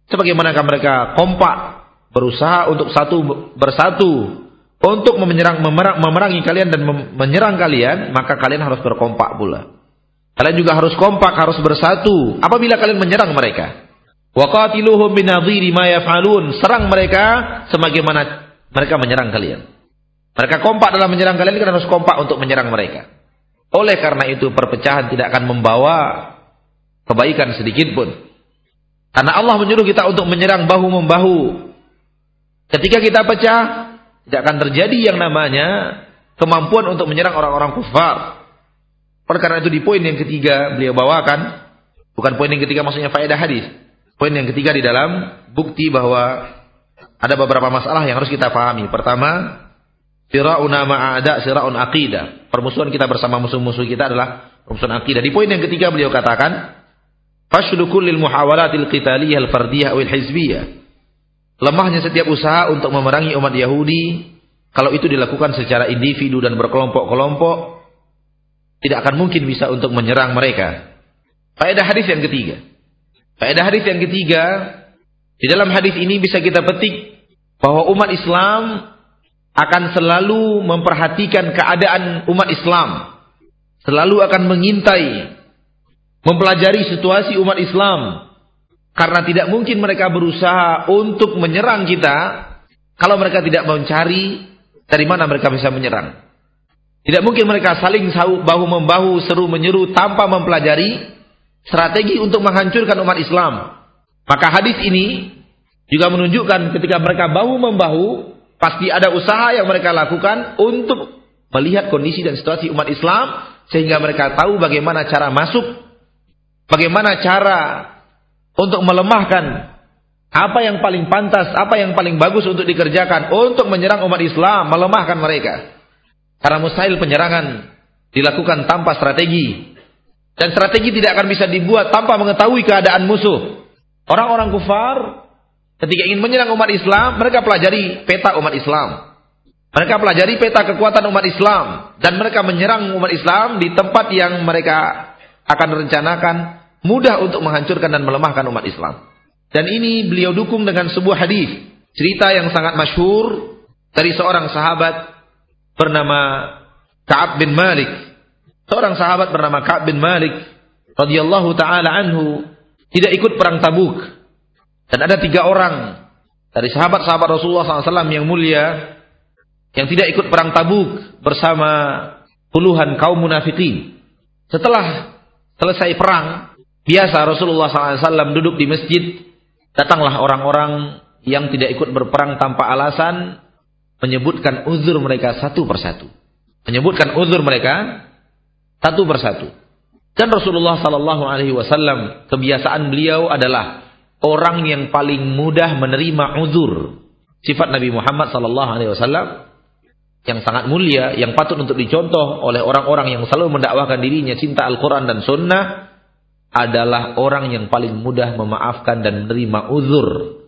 Sebagaimana mereka kompak berusaha untuk satu bersatu untuk menyerang memerang, memerangi kalian dan menyerang kalian, maka kalian harus berkompak pula. Kalian juga harus kompak, harus bersatu apabila kalian menyerang mereka. Wa qatiluhum binadhiri ma yaf'alun, serang mereka sebagaimana mereka menyerang kalian. Mereka kompak dalam menyerang kalian, kalian harus kompak untuk menyerang mereka. Oleh karena itu perpecahan tidak akan membawa kebaikan sedikit pun. Karena Allah menyuruh kita untuk menyerang bahu-membahu. Ketika kita pecah, tidak akan terjadi yang namanya kemampuan untuk menyerang orang-orang kufar. Oleh karena itu di poin yang ketiga beliau bawakan, bukan poin yang ketiga maksudnya faedah hadis. Poin yang ketiga di dalam bukti bahwa ada beberapa masalah yang harus kita pahami. Pertama, sira'una ma'ada sira'un aqidah. Permusuhan kita bersama musuh-musuh kita adalah permusuhan aqidah. Di poin yang ketiga beliau katakan, Fashlu kullil muhawalatil qitaliyah al-fardiyah awil hizbiyah. Lemahnya setiap usaha untuk memerangi umat Yahudi, kalau itu dilakukan secara individu dan berkelompok-kelompok, tidak akan mungkin bisa untuk menyerang mereka. Faedah hadis yang ketiga. Faedah hadis yang ketiga, di dalam hadis ini bisa kita petik bahwa umat Islam akan selalu memperhatikan keadaan umat Islam. Selalu akan mengintai, mempelajari situasi umat Islam. Karena tidak mungkin mereka berusaha untuk menyerang kita kalau mereka tidak mencari dari mana mereka bisa menyerang. Tidak mungkin mereka saling bahu-membahu, seru menyeru tanpa mempelajari strategi untuk menghancurkan umat Islam. Maka hadis ini juga menunjukkan ketika mereka bahu-membahu, pasti ada usaha yang mereka lakukan untuk melihat kondisi dan situasi umat Islam, sehingga mereka tahu bagaimana cara masuk, bagaimana cara untuk melemahkan, apa yang paling pantas, apa yang paling bagus untuk dikerjakan untuk menyerang umat Islam, melemahkan mereka. Karena mustahil penyerangan dilakukan tanpa strategi. Dan strategi tidak akan bisa dibuat tanpa mengetahui keadaan musuh. Orang-orang kufar ketika ingin menyerang umat Islam, mereka pelajari peta umat Islam. Mereka pelajari peta kekuatan umat Islam. Dan mereka menyerang umat Islam di tempat yang mereka akan rencanakan, mudah untuk menghancurkan dan melemahkan umat Islam. Dan ini beliau dukung dengan sebuah hadis, cerita yang sangat masyhur dari seorang sahabat bernama Ka'ab bin Malik. Seorang sahabat bernama Ka'ab bin Malik radhiyallahu taala anhu tidak ikut perang Tabuk. Dan ada tiga orang dari sahabat-sahabat Rasulullah shallallahu alaihi wasallam yang mulia yang tidak ikut perang Tabuk bersama puluhan kaum munafikin. Setelah selesai perang, biasa Rasulullah shallallahu alaihi wasallam duduk di masjid, datanglah orang-orang yang tidak ikut berperang tanpa alasan, menyebutkan uzur mereka satu persatu. Menyebutkan uzur mereka satu persatu. Dan Rasulullah shallallahu alaihi wasallam, kebiasaan beliau adalah orang yang paling mudah menerima uzur. Sifat Nabi Muhammad shallallahu alaihi wasallam yang sangat mulia, yang patut untuk dicontoh oleh orang-orang yang selalu mendakwahkan dirinya cinta Al-Quran dan Sunnah, adalah orang yang paling mudah memaafkan dan menerima uzur.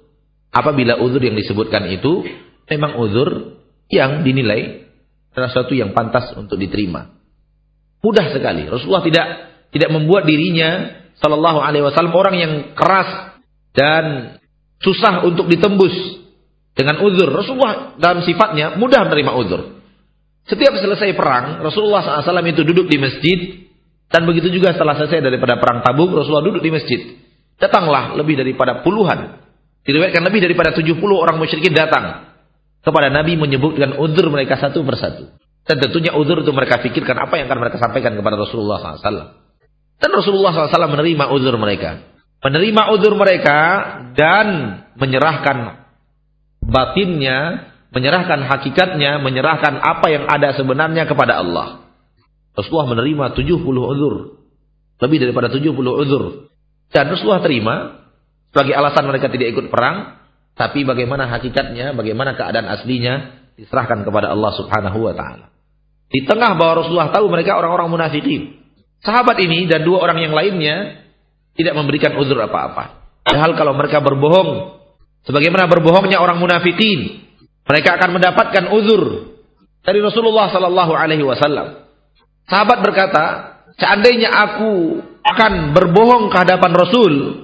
Apabila uzur yang disebutkan itu memang uzur yang dinilai adalah sesuatu yang pantas untuk diterima. Mudah sekali. Rasulullah tidak tidak membuat dirinya sallallahu alaihi wasallam orang yang keras dan susah untuk ditembus dengan uzur. Rasulullah dalam sifatnya mudah menerima uzur. Setiap selesai perang, Rasulullah shallallahu alaihi wasallam itu duduk di masjid. Dan begitu juga setelah selesai daripada perang Tabuk, Rasulullah duduk di masjid. Datanglah lebih daripada puluhan, diriwayatkan lebih daripada tujuh puluh orang musyrikin datang kepada Nabi menyebutkan uzur mereka satu persatu. Dan tentunya uzur itu mereka pikirkan apa yang akan mereka sampaikan kepada Rasulullah shallallahu alaihi wasallam. Dan Rasulullah shallallahu alaihi wasallam menerima uzur mereka. Menerima uzur mereka dan menyerahkan batinnya, menyerahkan hakikatnya, menyerahkan apa yang ada sebenarnya kepada Allah. Rasulullah menerima tujuh puluh uzur. Lebih daripada tujuh puluh uzur. Dan Rasulullah terima sebagai alasan mereka tidak ikut perang. Tapi bagaimana hakikatnya, bagaimana keadaan aslinya, diserahkan kepada Allah subhanahu wa ta'ala. Di tengah bahwa Rasulullah tahu mereka orang-orang munafikin. Sahabat ini dan dua orang yang lainnya tidak memberikan uzur apa-apa. Padahal kalau mereka berbohong, sebagaimana berbohongnya orang munafikin, mereka akan mendapatkan uzur dari Rasulullah sallallahu alaihi wasallam. Sahabat berkata, seandainya aku akan berbohong ke hadapan Rasul,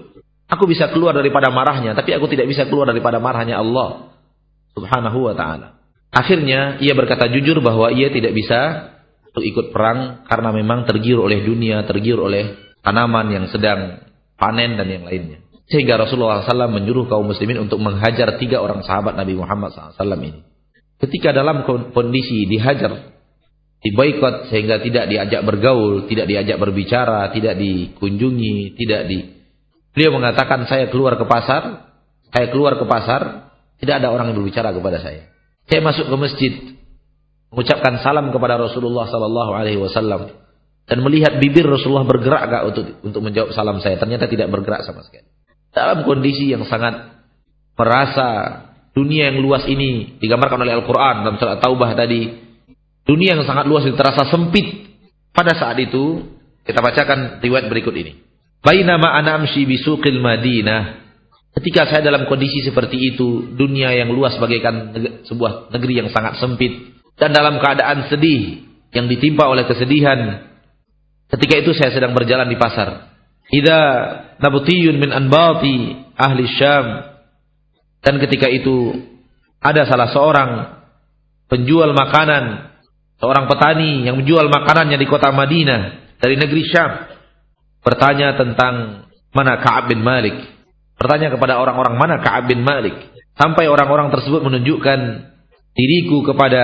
Aku bisa keluar daripada marahnya, tapi aku tidak bisa keluar daripada marahnya Allah Subhanahu wa ta'ala. Akhirnya ia berkata jujur bahwa ia tidak bisa untuk ikut perang karena memang tergiur oleh dunia, tergiur oleh tanaman yang sedang panen dan yang lainnya. Sehingga Rasulullah shallallahu alaihi wasallam menyuruh kaum muslimin untuk menghajar tiga orang sahabat Nabi Muhammad shallallahu alaihi wasallam ini. Ketika dalam kondisi dihajar, diboikot sehingga tidak diajak bergaul, tidak diajak berbicara, tidak dikunjungi, tidak di beliau mengatakan, saya keluar ke pasar, saya keluar ke pasar, tidak ada orang yang berbicara kepada saya. Saya masuk ke masjid, mengucapkan salam kepada Rasulullah sallallahu alaihi wasallam dan melihat bibir Rasulullah bergerak gak untuk untuk menjawab salam saya. Ternyata tidak bergerak sama sekali. Dalam kondisi yang sangat merasa dunia yang luas ini digambarkan oleh Al-Qur'an dalam surat Taubah tadi, dunia yang sangat luas itu terasa sempit. Pada saat itu kita bacakan riwayat berikut ini. Bainama ana amshi bisuqil Madinah. Ketika saya dalam kondisi seperti itu, dunia yang luas bagaikan sebuah negeri yang sangat sempit dan dalam keadaan sedih yang ditimpa oleh kesedihan. Ketika itu saya sedang berjalan di pasar. Idza nabtiyun min anbati ahli Syam. Dan ketika itu ada salah seorang penjual makanan, seorang petani yang menjual makanannya di kota Madinah dari negeri Syam. Bertanya tentang mana Ka'ab bin Malik. Bertanya kepada orang-orang mana Ka'ab bin Malik. Sampai orang-orang tersebut menunjukkan diriku kepada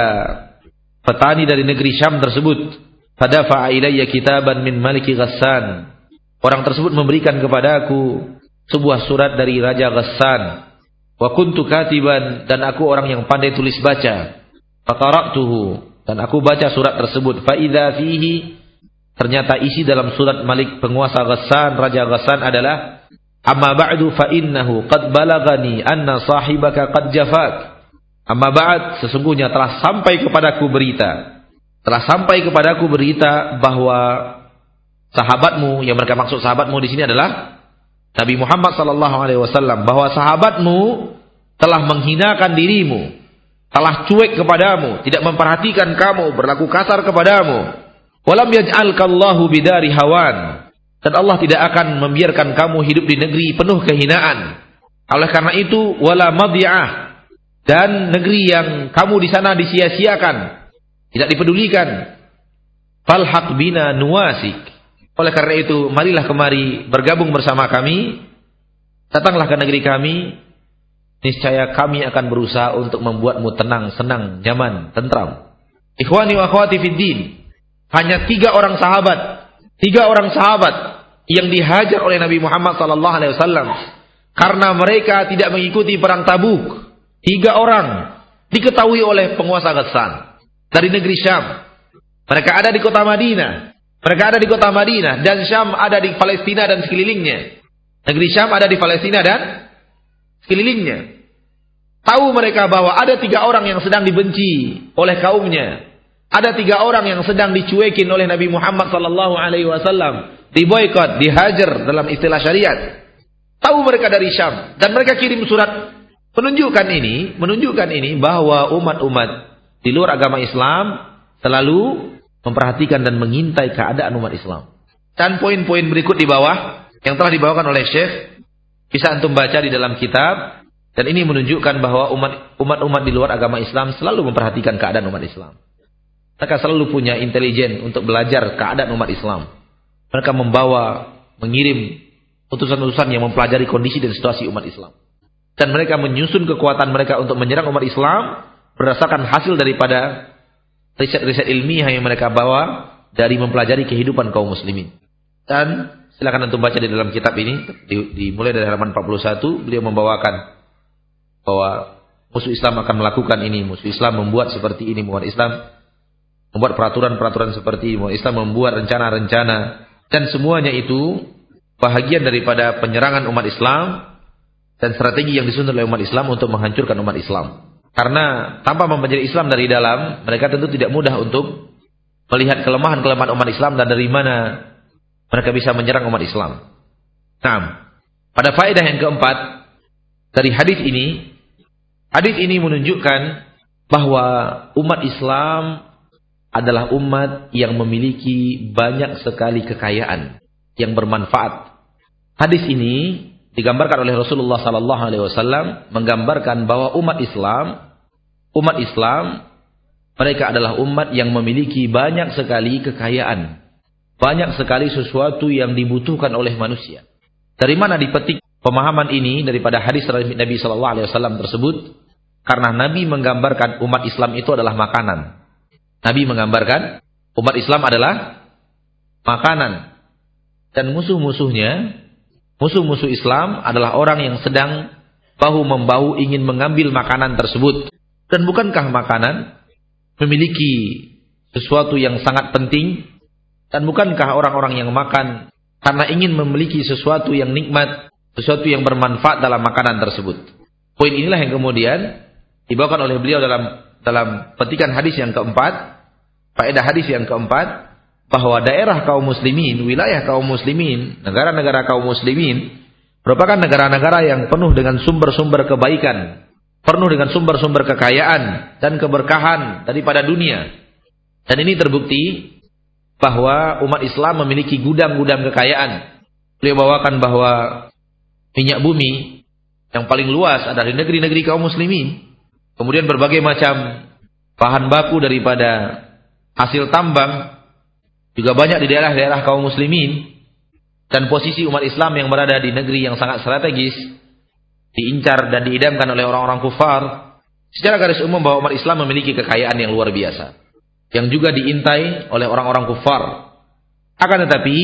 petani dari negeri Syam tersebut. Fadafa'a ilayya kitaban min Maliki Ghassan. Orang tersebut memberikan kepadaku sebuah surat dari Raja Ghassan. Wa kuntu katiban, dan aku orang yang pandai tulis baca. Faqara'tuhu, dan aku baca surat tersebut. Fa idza fihi, ternyata isi dalam surat Malik penguasa Ghassan, Raja Ghassan adalah amma ba'du fa innahu qad balagani anna sahibaka qad jafak. Amma ba'd, sesungguhnya telah sampai kepadaku berita. Telah sampai kepadaku berita bahwa sahabatmu, yang mereka maksud sahabatmu di sini adalah Nabi Muhammad sallallahu alaihi wasallam, bahwa sahabatmu telah menghinakan dirimu, telah cuek kepadamu, tidak memperhatikan kamu, berlaku kasar kepadamu. Walam yaj'alkallahu bidari hawan, dan Allah tidak akan membiarkan kamu hidup di negeri penuh kehinaan. Oleh karena itu, wala madhi'ah, dan negeri yang kamu di sana disia-siakan, tidak dipedulikan. Falhaq bina nuwasik. Oleh karena itu, marilah kemari bergabung bersama kami. Datanglah ke negeri kami. Niscaya kami akan berusaha untuk membuatmu tenang, senang, nyaman, tentram. Ikhwani wa akhwati fid din. Hanya tiga orang sahabat, tiga orang sahabat yang dihajar oleh Nabi Muhammad sallallahu alaihi wasallam karena mereka tidak mengikuti perang Tabuk. Tiga orang diketahui oleh penguasa Ghassan dari negeri Syam. Mereka ada di kota Madinah. Mereka ada di kota Madinah dan Syam ada di Palestina dan sekelilingnya. Negeri Syam ada di Palestina dan sekelilingnya. Tahu mereka bahwa ada tiga orang yang sedang dibenci oleh kaumnya. Ada tiga orang yang sedang dicuekin oleh Nabi Muhammad sallallahu alaihi wasallam, diboikot, dihajar dalam istilah syariat. Tahu mereka dari Syam dan mereka kirim surat menunjukkan ini, menunjukkan ini bahwa umat-umat di luar agama Islam selalu memperhatikan dan mengintai keadaan umat Islam. Dan poin-poin berikut di bawah yang telah dibawakan oleh Syekh bisa antum baca di dalam kitab, dan ini menunjukkan bahwa umat umat-umat di luar agama Islam selalu memperhatikan keadaan umat Islam. Mereka selalu punya intelijen untuk belajar keadaan umat Islam. Mereka membawa, mengirim utusan-utusan yang mempelajari kondisi dan situasi umat Islam. Dan mereka menyusun kekuatan mereka untuk menyerang umat Islam berdasarkan hasil daripada riset-riset ilmiah yang mereka bawa dari mempelajari kehidupan kaum muslimin. Dan silakan antum baca di dalam kitab ini, dimulai dari halaman empat puluh satu, beliau membawakan bahwa musuh Islam akan melakukan ini, musuh Islam membuat seperti ini, musuh Islam membuat peraturan-peraturan seperti ini, Islam membuat rencana-rencana, dan semuanya itu bahagian daripada penyerangan umat Islam dan strategi yang disusun oleh umat Islam untuk menghancurkan umat Islam. Karena tanpa mempelajari Islam dari dalam, mereka tentu tidak mudah untuk melihat kelemahan-kelemahan umat Islam dan dari mana mereka bisa menyerang umat Islam. Nah, pada faedah yang keempat dari hadis ini, hadis ini menunjukkan bahwa umat Islam adalah umat yang memiliki banyak sekali kekayaan yang bermanfaat. Hadis ini digambarkan oleh Rasulullah sallallahu alaihi wasallam, menggambarkan bahwa umat Islam, umat Islam mereka adalah umat yang memiliki banyak sekali kekayaan, banyak sekali sesuatu yang dibutuhkan oleh manusia. Dari mana dipetik pemahaman ini? Daripada hadis Nabi sallallahu alaihi wasallam tersebut. Karena Nabi menggambarkan umat Islam itu adalah makanan. Nabi menggambarkan umat Islam adalah makanan. Dan musuh-musuhnya, musuh-musuh Islam adalah orang yang sedang bahu-membahu ingin mengambil makanan tersebut. Dan bukankah makanan memiliki sesuatu yang sangat penting? Dan bukankah orang-orang yang makan karena ingin memiliki sesuatu yang nikmat, sesuatu yang bermanfaat dalam makanan tersebut? Poin inilah yang kemudian dibawakan oleh beliau dalam dalam petikan hadis yang keempat, faedah hadis yang keempat, bahwa daerah kaum muslimin, wilayah kaum muslimin, negara-negara kaum muslimin merupakan negara-negara yang penuh dengan sumber-sumber kebaikan, penuh dengan sumber-sumber kekayaan dan keberkahan daripada dunia. Dan ini terbukti bahwa umat Islam memiliki gudang-gudang kekayaan. Beliau bawakan bahwa minyak bumi yang paling luas ada di negeri-negeri kaum muslimin. Kemudian berbagai macam bahan baku daripada hasil tambang juga banyak di daerah-daerah kaum muslimin. Dan posisi umat Islam yang berada di negeri yang sangat strategis diincar dan diidamkan oleh orang-orang kufar. Secara garis umum bahwa umat Islam memiliki kekayaan yang luar biasa, yang juga diintai oleh orang-orang kufar. Akan tetapi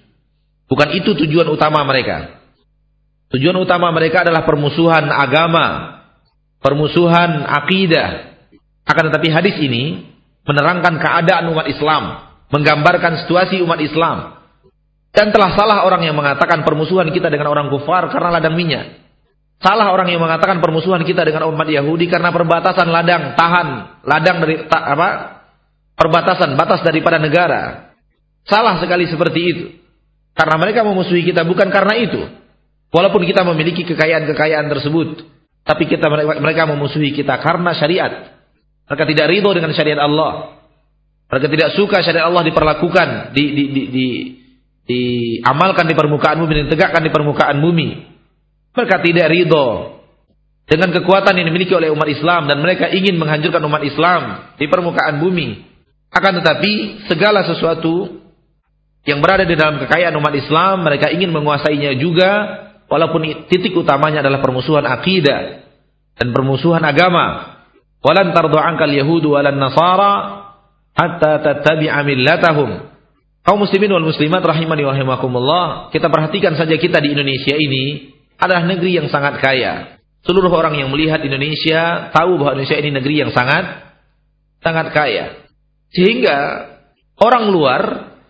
bukan itu tujuan utama mereka. Tujuan utama mereka adalah permusuhan agama, permusuhan akidah. Akan tetapi hadis ini menerangkan keadaan umat Islam, menggambarkan situasi umat Islam. Dan telah salah orang yang mengatakan permusuhan kita dengan orang kufar karena ladang minyak. Salah orang yang mengatakan permusuhan kita dengan umat Yahudi karena perbatasan ladang, tahan, ladang dari ta, apa? Perbatasan, batas daripada negara. Salah sekali seperti itu. Karena mereka memusuhi kita bukan karena itu. Walaupun kita memiliki kekayaan-kekayaan tersebut, tapi kita mereka memusuhi kita karena syariat. Mereka tidak ridho dengan syariat Allah. Mereka tidak suka syariat Allah diperlakukan, di, di, di, di, diamalkan di permukaan bumi, ditegakkan di permukaan bumi. Mereka tidak ridho dengan kekuatan yang dimiliki oleh umat Islam, dan mereka ingin menghancurkan umat Islam di permukaan bumi. Akan tetapi segala sesuatu yang berada di dalam kekayaan umat Islam, mereka ingin menguasainya juga, walaupun titik utamanya adalah permusuhan akidah dan permusuhan agama. Walan tardu ankal yahudu walan nasara hatta tattabi'a millatahum. Kaum muslimin wal muslimat rahimani wa rahimakumullah, kita perhatikan saja kita di Indonesia ini adalah negeri yang sangat kaya. Seluruh orang yang melihat Indonesia tahu bahwa Indonesia ini negeri yang sangat sangat kaya. Sehingga orang luar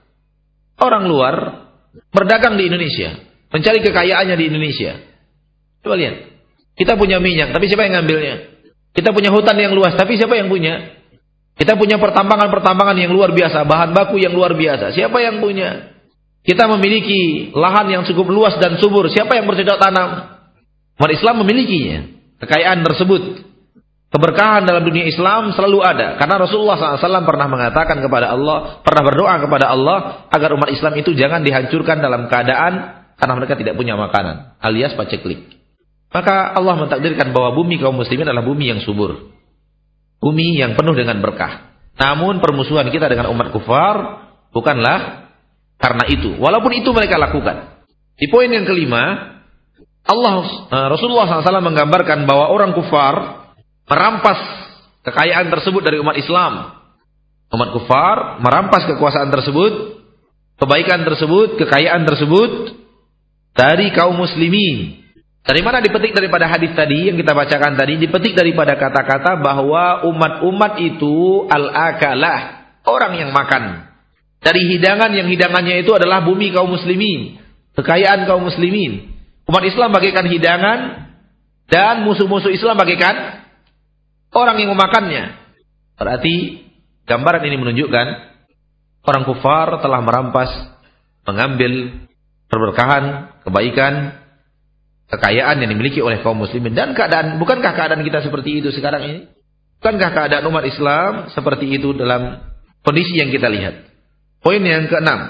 orang luar berdagang di Indonesia, mencari kekayaannya di Indonesia. Coba lihat. Kita punya minyak, tapi siapa yang ngambilnya? Kita punya hutan yang luas, tapi siapa yang punya? Kita punya pertambangan-pertambangan yang luar biasa, bahan baku yang luar biasa. Siapa yang punya? Kita memiliki lahan yang cukup luas dan subur. Siapa yang bercocok tanam? Umat Islam memilikinya. Kekayaan tersebut, keberkahan dalam dunia Islam selalu ada. Karena Rasulullah shallallahu alaihi wasallam pernah mengatakan kepada Allah, pernah berdoa kepada Allah agar umat Islam itu jangan dihancurkan dalam keadaan karena mereka tidak punya makanan, alias paceklik. Maka Allah mentakdirkan bahwa bumi kaum muslimin adalah bumi yang subur, bumi yang penuh dengan berkah. Namun permusuhan kita dengan umat kufar bukanlah karena itu, walaupun itu mereka lakukan. Di poin yang kelima, Allah Rasulullah shallallahu alaihi wasallam menggambarkan bahwa orang kufar merampas kekayaan tersebut dari umat Islam. Umat kufar merampas kekuasaan tersebut, kebaikan tersebut, kekayaan tersebut dari kaum muslimin. Dari mana dipetik daripada hadis tadi yang kita bacakan tadi? Dipetik daripada kata-kata bahwa umat-umat itu al-akalah, orang yang makan. Dari hidangan yang hidangannya itu adalah bumi kaum muslimin, kekayaan kaum muslimin. Umat Islam bagaikan hidangan dan musuh-musuh Islam bagaikan orang yang memakannya. Berarti gambaran ini menunjukkan orang kufar telah merampas, mengambil keberkahan, kebaikan, kekayaan yang dimiliki oleh kaum muslimin. Dan keadaan, bukankah keadaan kita seperti itu sekarang ini? Bukankah keadaan umat Islam seperti itu dalam kondisi yang kita lihat? Poin yang keenam,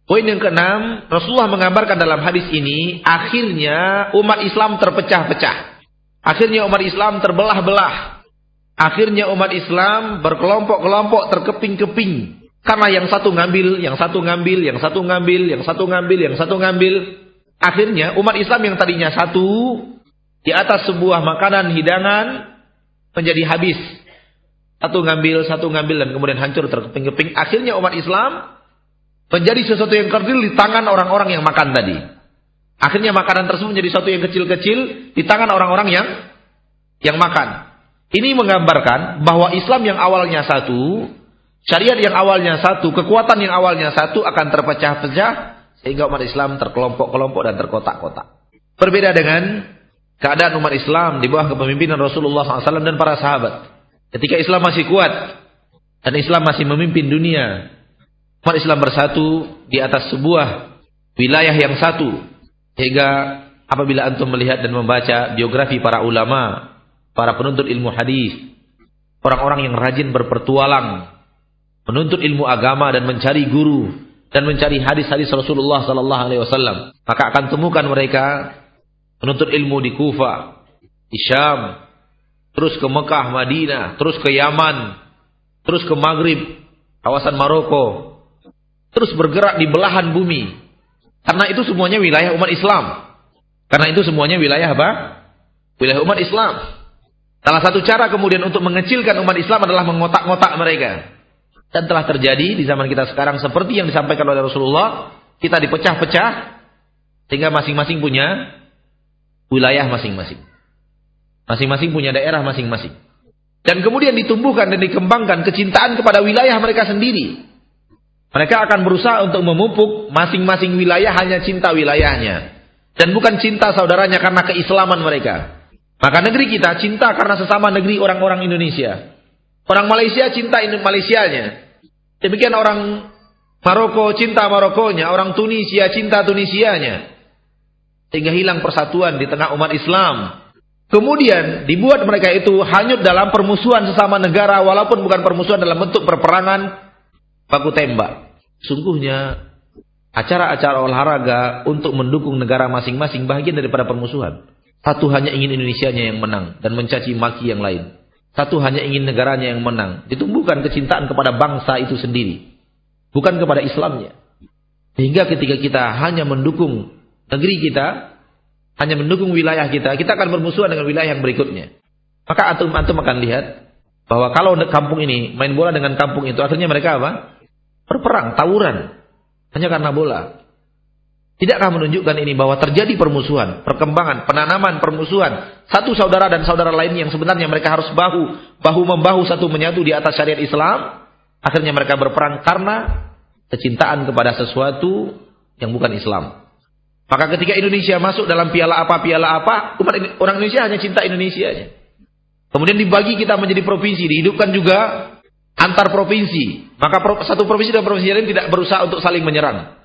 Poin yang keenam, Rasulullah menggambarkan dalam hadis ini, akhirnya umat Islam terpecah-pecah. Akhirnya umat Islam terbelah-belah. Akhirnya umat Islam berkelompok-kelompok, terkeping-keping. Karena yang satu ngambil, yang satu ngambil, yang satu ngambil, yang satu ngambil, yang satu ngambil. Akhirnya umat Islam yang tadinya satu, di atas sebuah makanan hidangan, menjadi habis. Satu ngambil, satu ngambil, dan kemudian hancur terkeping-keping. Akhirnya umat Islam menjadi sesuatu yang kerdil di tangan orang-orang yang makan tadi. Akhirnya makanan tersebut menjadi sesuatu yang kecil-kecil di tangan orang-orang yang yang makan. Ini menggambarkan bahwa Islam yang awalnya satu, syariat yang awalnya satu, kekuatan yang awalnya satu akan terpecah-pecah sehingga umat Islam terkelompok-kelompok dan terkotak-kotak. Berbeda dengan keadaan umat Islam di bawah kepemimpinan Rasulullah shallallahu alaihi wasallam dan para sahabat. Ketika Islam masih kuat dan Islam masih memimpin dunia, umat Islam bersatu di atas sebuah wilayah yang satu. Sehingga apabila antum melihat dan membaca biografi para ulama, para penuntut ilmu hadis, orang-orang yang rajin berpertualang, menuntut ilmu agama dan mencari guru dan mencari hadis-hadis Rasulullah sallallahu alaihi wasallam, maka akan temukan mereka menuntut ilmu di Kufah, di Syam, terus ke Mekah, Madinah, terus ke Yaman, terus ke Maghrib, kawasan Maroko, terus bergerak di belahan bumi. Karena itu semuanya wilayah umat Islam. Karena itu semuanya wilayah apa? Wilayah umat Islam. Salah satu cara kemudian untuk mengecilkan umat Islam adalah mengotak-ngotak mereka. Dan telah terjadi di zaman kita sekarang seperti yang disampaikan oleh Rasulullah. Kita dipecah-pecah sehingga masing-masing punya wilayah masing-masing. Masing-masing punya daerah masing-masing. Dan kemudian ditumbuhkan dan dikembangkan kecintaan kepada wilayah mereka sendiri. Mereka akan berusaha untuk memupuk masing-masing wilayah hanya cinta wilayahnya. Dan bukan cinta saudaranya karena keislaman mereka. Maka negeri kita cinta karena sesama negeri orang-orang Indonesia. Orang Malaysia cinta Malaysianya. Demikian orang Maroko cinta Marokonya. Orang Tunisia cinta Tunisianya. Sehingga hilang persatuan di tengah umat Islam. Kemudian dibuat mereka itu hanyut dalam permusuhan sesama negara. Walaupun bukan permusuhan dalam bentuk perperangan baku tembak. Sungguhnya acara-acara olahraga untuk mendukung negara masing-masing bagian daripada permusuhan. Satu hanya ingin Indonesianya yang menang dan mencaci maki yang lain. Satu hanya ingin negaranya yang menang. Ditumbuhkan kecintaan kepada bangsa itu sendiri, bukan kepada Islamnya. Sehingga ketika kita hanya mendukung negeri kita, hanya mendukung wilayah kita, kita akan bermusuhan dengan wilayah yang berikutnya. Maka antum antum akan lihat bahwa kalau kampung ini main bola dengan kampung itu, akhirnya mereka apa? Berperang, tawuran. Hanya karena bola. Tidakkah menunjukkan ini bahwa terjadi permusuhan, perkembangan, penanaman permusuhan. Satu saudara dan saudara lain yang sebenarnya mereka harus bahu, bahu-membahu satu menyatu di atas syariat Islam. Akhirnya mereka berperang karena kecintaan kepada sesuatu yang bukan Islam. Maka ketika Indonesia masuk dalam piala apa, piala apa, umat orang Indonesia hanya cinta Indonesianya. Kemudian dibagi kita menjadi provinsi, dihidupkan juga antar provinsi. Maka satu provinsi dan provinsi lain tidak berusaha untuk saling menyerang.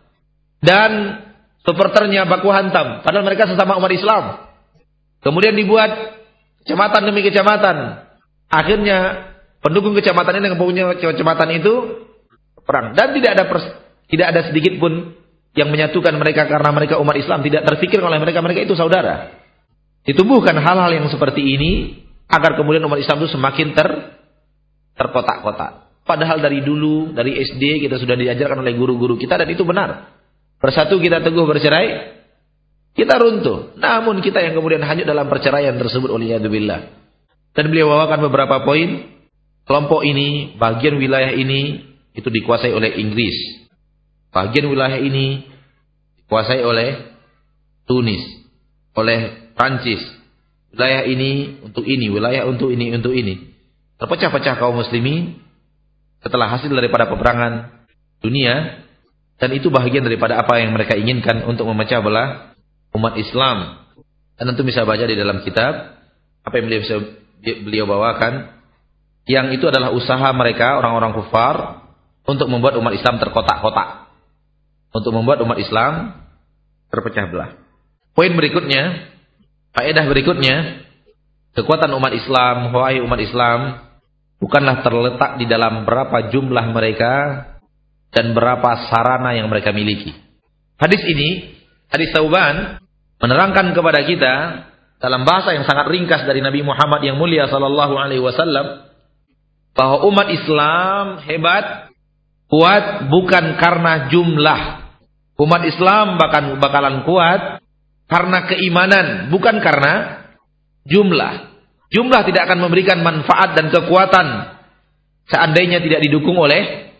Dan supporternya baku hantam, padahal mereka sesama umat Islam. Kemudian dibuat kecamatan demi kecamatan. Akhirnya pendukung kecamatan ini dengan penghuni kecamatan itu perang. Dan tidak ada pers- tidak ada sedikit pun yang menyatukan mereka karena mereka umat Islam. Tidak terfikir oleh mereka, mereka itu saudara. Ditumbuhkan hal-hal yang seperti ini agar kemudian umat Islam itu semakin ter terkotak-kotak. Padahal dari dulu, dari S D kita sudah diajarkan oleh guru-guru kita dan itu benar. Bersatu kita teguh, bercerai kita runtuh. Namun kita yang kemudian hanyut dalam perceraian tersebut, waliyadzubillah. Dan beliau bawakan beberapa poin. Kelompok ini, bagian wilayah ini itu dikuasai oleh Inggris. Bagian wilayah ini dikuasai oleh Tunis, oleh Prancis. Wilayah ini untuk ini, wilayah untuk ini, untuk ini. Terpecah-pecah kaum muslimin setelah hasil daripada peperangan dunia, dan itu bahagian daripada apa yang mereka inginkan untuk memecah belah umat Islam. Dan tentu bisa baca di dalam kitab apa yang beliau beliau bawakan, yang itu adalah usaha mereka orang-orang kufar untuk membuat umat Islam terkotak-kotak, untuk membuat umat Islam terpecah belah. Poin berikutnya, faedah berikutnya, kekuatan umat Islam, wahai umat Islam, bukanlah terletak di dalam berapa jumlah mereka, dan berapa sarana yang mereka miliki. Hadis ini, hadis Tsauban, menerangkan kepada kita dalam bahasa yang sangat ringkas dari Nabi Muhammad yang mulia sallallahu alaihi wasallam bahwa umat Islam hebat, kuat bukan karena jumlah. Umat Islam bahkan bakalan kuat karena keimanan, bukan karena jumlah. Jumlah tidak akan memberikan manfaat dan kekuatan seandainya tidak didukung oleh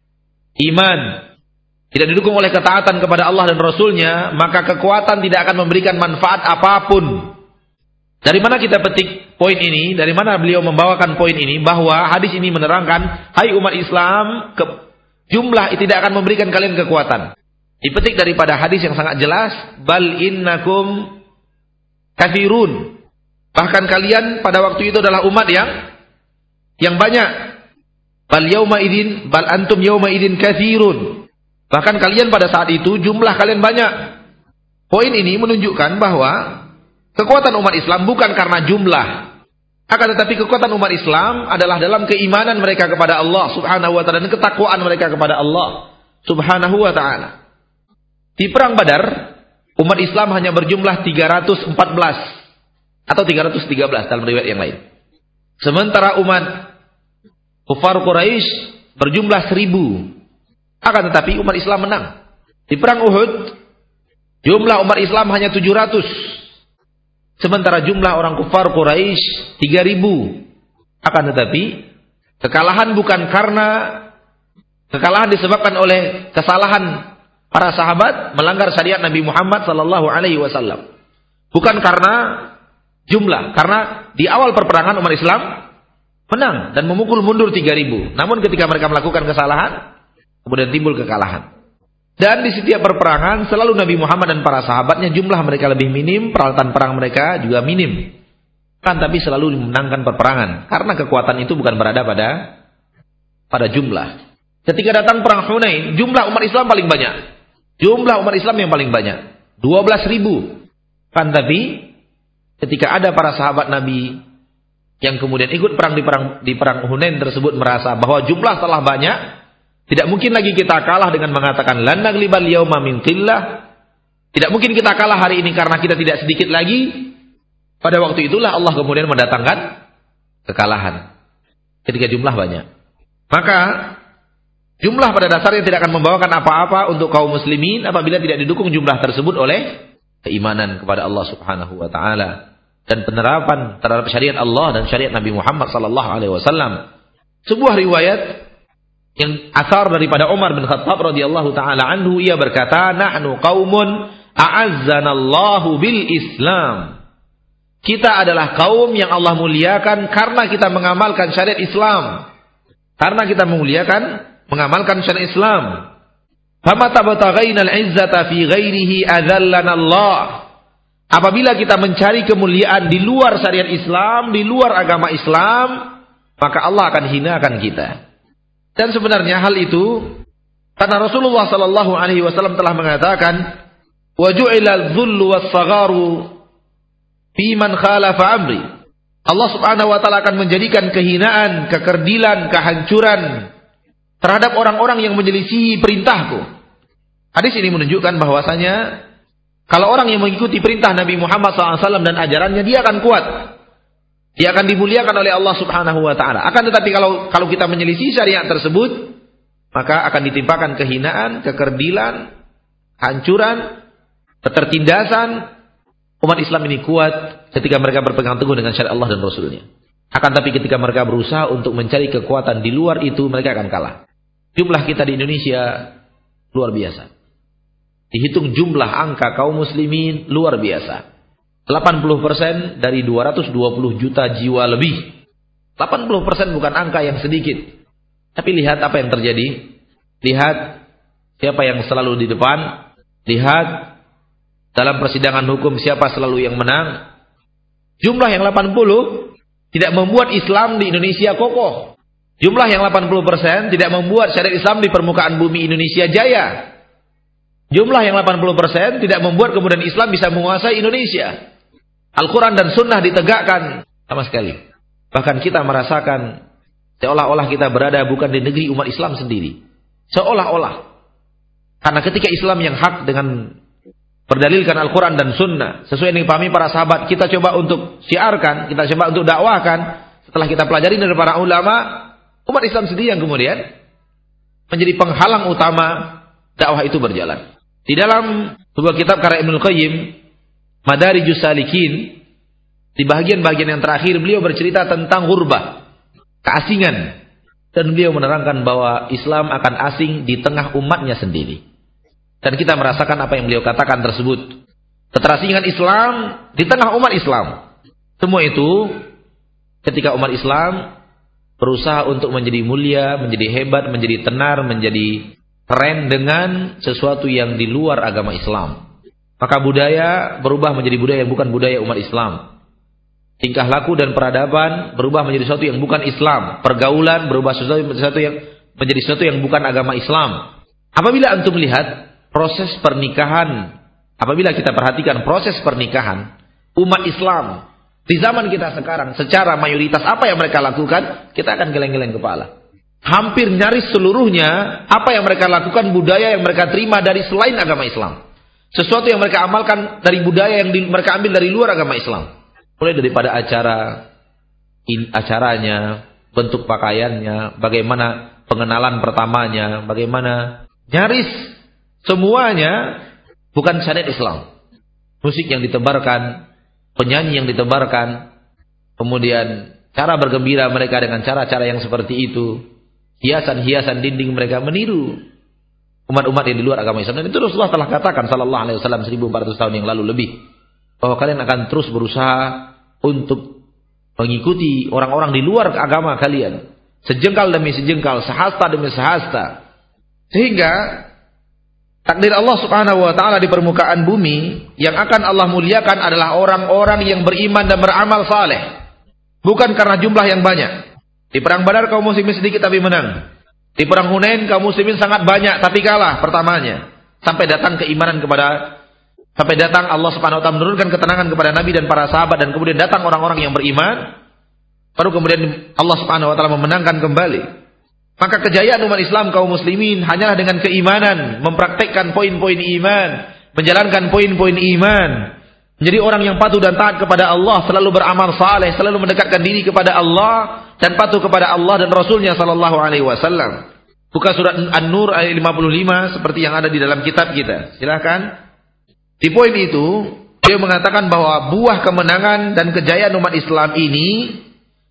iman, tidak didukung oleh ketaatan kepada Allah dan Rasulnya, maka kekuatan tidak akan memberikan manfaat apapun. Dari mana kita petik poin ini? Dari mana beliau membawakan poin ini? Bahwa hadis ini menerangkan, hai umat Islam, ke, jumlah tidak akan memberikan kalian kekuatan. Dipetik daripada hadis yang sangat jelas, bal innakum kathirun. Bahkan kalian pada waktu itu adalah umat yang yang banyak. Bal yauma idin, bal antum yauma idin kathirun. Bahkan kalian pada saat itu jumlah kalian banyak. Poin ini menunjukkan bahwa kekuatan umat Islam bukan karena jumlah. Akan tetapi kekuatan umat Islam adalah dalam keimanan mereka kepada Allah Subhanahu wa taala dan ketakwaan mereka kepada Allah Subhanahu wa taala. Di perang Badar, umat Islam hanya berjumlah tiga ratus empat belas atau tiga ratus tiga belas dalam riwayat yang lain. Sementara umat kufar Quraisy berjumlah seribu. Akan tetapi umat Islam menang. Di perang Uhud, jumlah umat Islam hanya tujuh ratus. Sementara jumlah orang kufar Quraisy tiga ribu. Akan tetapi kekalahan bukan karena kekalahan disebabkan oleh kesalahan para sahabat melanggar syariat Nabi Muhammad sallallahu alaihi wasallam. Bukan karena jumlah, karena di awal perperangan umat Islam menang dan memukul mundur tiga ribu. Namun ketika mereka melakukan kesalahan, kemudian timbul kekalahan. Dan di setiap perperangan selalu Nabi Muhammad dan para sahabatnya jumlah mereka lebih minim, peralatan perang mereka juga minim. Kan tapi selalu memenangkan perperangan karena kekuatan itu bukan berada pada pada jumlah. Ketika datang perang Hunain, jumlah umat Islam paling banyak. Jumlah umat Islam yang paling banyak, dua belas ribu. Kan tapi ketika ada para sahabat Nabi yang kemudian ikut perang di perang di perang Hunain tersebut merasa bahwa jumlah telah banyak, tidak mungkin lagi kita kalah dengan mengatakan lan naglibal yauma min qillah. Tidak mungkin kita kalah hari ini karena kita tidak sedikit lagi. Pada waktu itulah Allah kemudian mendatangkan kekalahan ketika jumlah banyak. Maka jumlah pada dasarnya tidak akan membawakan apa-apa untuk kaum muslimin apabila tidak didukung jumlah tersebut oleh keimanan kepada Allah Subhanahu wa taala dan penerapan terhadap syariat Allah dan syariat Nabi Muhammad sallallahu alaihi wasallam. Sebuah riwayat yang asar daripada Umar bin Khattab radhiyallahu taala anhu, ia berkata, "Nahnu qaumun a'azzanallahu bil Islam." Kita adalah kaum yang Allah muliakan karena kita mengamalkan syariat Islam. Karena kita memuliakan mengamalkan syariat Islam. Fama tabtaghaina al-'izzata fi ghairihi adzallana Allah. Apabila kita mencari kemuliaan di luar syariat Islam, di luar agama Islam, maka Allah akan hinakan kita. Dan sebenarnya hal itu karena Rasulullah sallallahu alaihi wasallam telah mengatakan, "Wa ju'ila adh-dhullu was-sagharu fi man khalafa amri." Allah Subhanahu wa taala akan menjadikan kehinaan, kekerdilan, kehancuran terhadap orang-orang yang menyelisihi perintahku. Hadis ini menunjukkan bahwasanya kalau orang yang mengikuti perintah Nabi Muhammad shallallahu alaihi wasallam dan ajarannya, dia akan kuat. Dia akan dimuliakan oleh Allah Subhanahu wa taala. Akan tetapi kalau kalau kita menyelisih syariat tersebut, maka akan ditimpakan kehinaan, kekerdilan, hancuran, ketertindasan. Umat Islam ini kuat ketika mereka berpegang teguh dengan syariat Allah dan Rasulnya. Akan tapi ketika mereka berusaha untuk mencari kekuatan di luar itu, mereka akan kalah. Jumlah kita di Indonesia luar biasa. Dihitung jumlah angka kaum muslimin luar biasa. delapan puluh persen dari dua ratus dua puluh juta jiwa lebih. delapan puluh persen bukan angka yang sedikit. Tapi lihat apa yang terjadi. Lihat siapa yang selalu di depan. Lihat dalam persidangan hukum siapa selalu yang menang. Jumlah yang delapan puluh tidak membuat Islam di Indonesia kokoh. Jumlah yang delapan puluh persen tidak membuat syariat Islam di permukaan bumi Indonesia jaya. Jumlah yang delapan puluh persen tidak membuat kemudian Islam bisa menguasai Indonesia. Al-Quran dan Sunnah ditegakkan sama sekali. Bahkan kita merasakan seolah-olah kita berada bukan di negeri umat Islam sendiri. Seolah-olah. Karena ketika Islam yang hak dengan berdalilkan Al-Quran dan Sunnah, sesuai yang dipahami para sahabat, kita coba untuk syiarkan, kita coba untuk dakwahkan. Setelah kita pelajari dari para ulama, umat Islam sendiri yang kemudian menjadi penghalang utama dakwah itu berjalan. Di dalam sebuah kitab karya Ibnul Qayyim, Madarijus Salikin, di bagian-bagian yang terakhir beliau bercerita tentang ghurbah, keasingan, dan beliau menerangkan bahwa Islam akan asing di tengah umatnya sendiri. Dan kita merasakan apa yang beliau katakan tersebut. Keterasingan Islam di tengah umat Islam. Semua itu ketika umat Islam berusaha untuk menjadi mulia, menjadi hebat, menjadi tenar, menjadi keren dengan sesuatu yang di luar agama Islam. Maka budaya berubah menjadi budaya yang bukan budaya umat Islam. Tingkah laku dan peradaban berubah menjadi sesuatu yang bukan Islam. Pergaulan berubah sesuatu sesuatu yang menjadi sesuatu yang bukan agama Islam. Apabila antum melihat proses pernikahan, apabila kita perhatikan proses pernikahan umat Islam di zaman kita sekarang, secara mayoritas apa yang mereka lakukan, kita akan geleng-geleng kepala. Hampir nyaris seluruhnya apa yang mereka lakukan budaya yang mereka terima dari selain agama Islam. Sesuatu yang mereka amalkan dari budaya yang di, mereka ambil dari luar agama Islam. Mulai daripada acara, in, acaranya, bentuk pakaiannya, bagaimana pengenalan pertamanya, bagaimana nyaris semuanya bukan syariat Islam. Musik yang ditebarkan, penyanyi yang ditebarkan, kemudian cara bergembira mereka dengan cara-cara yang seperti itu, hiasan-hiasan dinding mereka meniru umat-umat yang di luar agama Islam. Dan itu Rasulullah telah katakan sallallahu alaihi wasallam seribu empat ratus tahun yang lalu lebih, bahwa kalian akan terus berusaha untuk mengikuti orang-orang di luar agama kalian, sejengkal demi sejengkal, sehasta demi sehasta, sehingga takdir Allah subhanahu wa ta'ala di permukaan bumi yang akan Allah muliakan adalah orang-orang yang beriman dan beramal saleh. Bukan karena jumlah yang banyak. Di perang Badar kaum muslimin sedikit tapi menang. Di perang Hunain kaum muslimin sangat banyak tapi kalah pertamanya. Sampai datang keimanan kepada Sampai datang Allah subhanahu wa ta'ala menurunkan ketenangan kepada Nabi dan para sahabat, dan kemudian datang orang-orang yang beriman. Baru kemudian Allah subhanahu wa ta'ala memenangkan kembali. Maka kejayaan umat Islam kaum muslimin hanyalah dengan keimanan, mempraktekkan poin-poin iman, menjalankan poin-poin iman, menjadi orang yang patuh dan taat kepada Allah, selalu beramal saleh, selalu mendekatkan diri kepada Allah dan patuh kepada Allah dan Rasulnya sallallahu alaihi wasallam. Buka surat An-Nur ayat lima puluh lima seperti yang ada di dalam kitab kita. Silakan. Di poin itu dia mengatakan bahwa buah kemenangan dan kejayaan umat Islam ini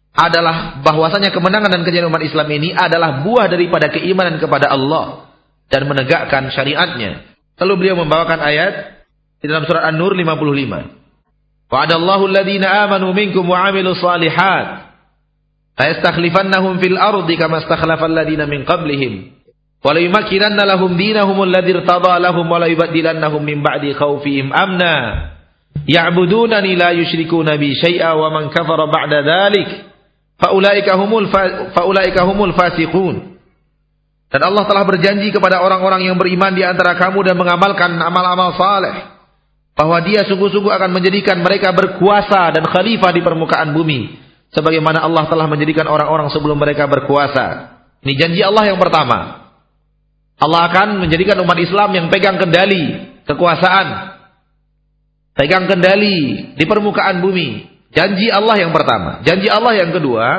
adalah bahwasanya kemenangan dan kejayaan umat Islam ini adalah buah daripada keimanan kepada Allah dan menegakkan syariatnya. Lalu beliau membawakan ayat di dalam surat An-Nur lima puluh lima. Wa'adallahu alladhina amanu minkum wa 'amilus shalihat la yastakhlifannahum fil ardi kama istakhlafal ladina min qablihim wa la yumakkinanna lahum dinahum alladhi irtada lahum wa la yubaddilannahum min ba'di khawfihim amna ya'budunani la yusyrikuna bi syai'a wa man kafara ba'da dhalik faulaika humul faulaika humul fasiqun. Dan Allah telah berjanji kepada orang-orang yang beriman di antara kamu dan mengamalkan amal-amal saleh bahwa Dia sungguh-sungguh akan menjadikan mereka berkuasa dan khalifah di permukaan bumi sebagaimana Allah telah menjadikan orang-orang sebelum mereka berkuasa. Ini janji Allah yang pertama. Allah akan menjadikan umat Islam yang pegang kendali kekuasaan, pegang kendali di permukaan bumi. Janji Allah yang pertama. Janji Allah yang kedua,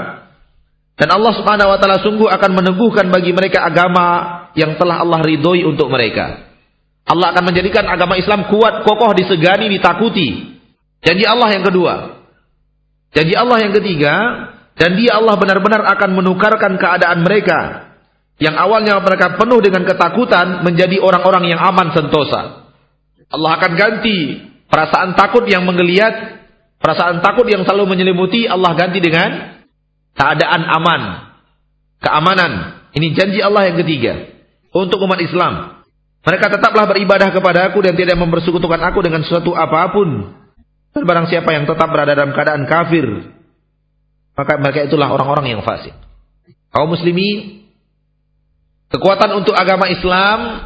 dan Allah subhanahu wa ta'ala sungguh akan meneguhkan bagi mereka agama yang telah Allah ridhoi untuk mereka. Allah akan menjadikan agama Islam kuat, kokoh, disegani, ditakuti. Janji Allah yang kedua. Janji Allah yang ketiga, dan Dia Allah benar-benar akan menukarkan keadaan mereka yang awalnya mereka penuh dengan ketakutan menjadi orang-orang yang aman sentosa. Allah akan ganti perasaan takut yang menggeliat, perasaan takut yang selalu menyelimuti, Allah ganti dengan keadaan aman, keamanan. Ini janji Allah yang ketiga untuk umat Islam. Mereka tetaplah beribadah kepada Aku dan tidak mempersekutukan Aku dengan sesuatu apapun. Dan barang siapa yang tetap berada dalam keadaan kafir, maka mereka itulah orang-orang yang fasik. Kaum muslimin, kekuatan untuk agama Islam,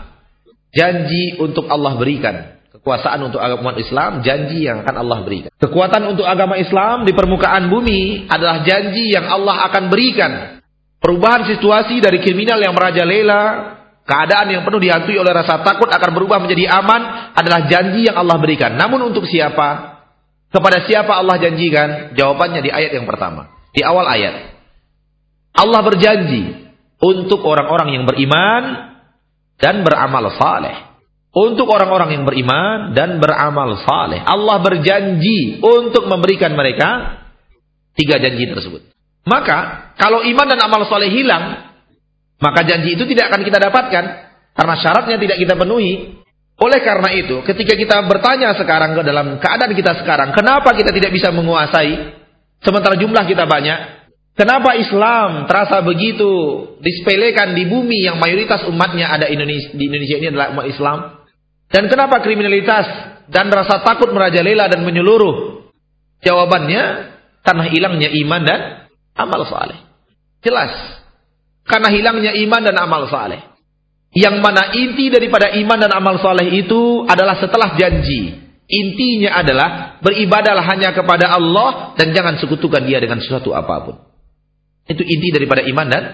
janji untuk Allah berikan. Kekuasaan untuk agama Islam, janji yang akan Allah berikan. Kekuatan untuk agama Islam di permukaan bumi adalah janji yang Allah akan berikan. Perubahan situasi dari kriminal yang merajalela keadaan yang penuh dihantui oleh rasa takut akan berubah menjadi aman adalah janji yang Allah berikan. Namun untuk siapa? Kepada siapa Allah janjikan? Jawabannya di ayat yang pertama. Di awal ayat. Allah berjanji untuk orang-orang yang beriman dan beramal saleh. Untuk orang-orang yang beriman dan beramal saleh. Allah berjanji untuk memberikan mereka tiga janji tersebut. Maka kalau iman dan amal saleh hilang, maka janji itu tidak akan kita dapatkan. Karena syaratnya tidak kita penuhi. Oleh karena itu, ketika kita bertanya sekarang ke dalam keadaan kita sekarang, kenapa kita tidak bisa menguasai, sementara jumlah kita banyak? Kenapa Islam terasa begitu disepelekan di bumi yang mayoritas umatnya ada Indonesia, di Indonesia ini adalah umat Islam? Dan kenapa kriminalitas dan rasa takut merajalela dan menyeluruh? Jawabannya, karena hilangnya iman dan amal saleh. Jelas. Karena hilangnya iman dan amal saleh. Yang mana inti daripada iman dan amal saleh itu adalah setelah janji. Intinya adalah beribadahlah hanya kepada Allah dan jangan sekutukan Dia dengan sesuatu apapun. Itu inti daripada iman dan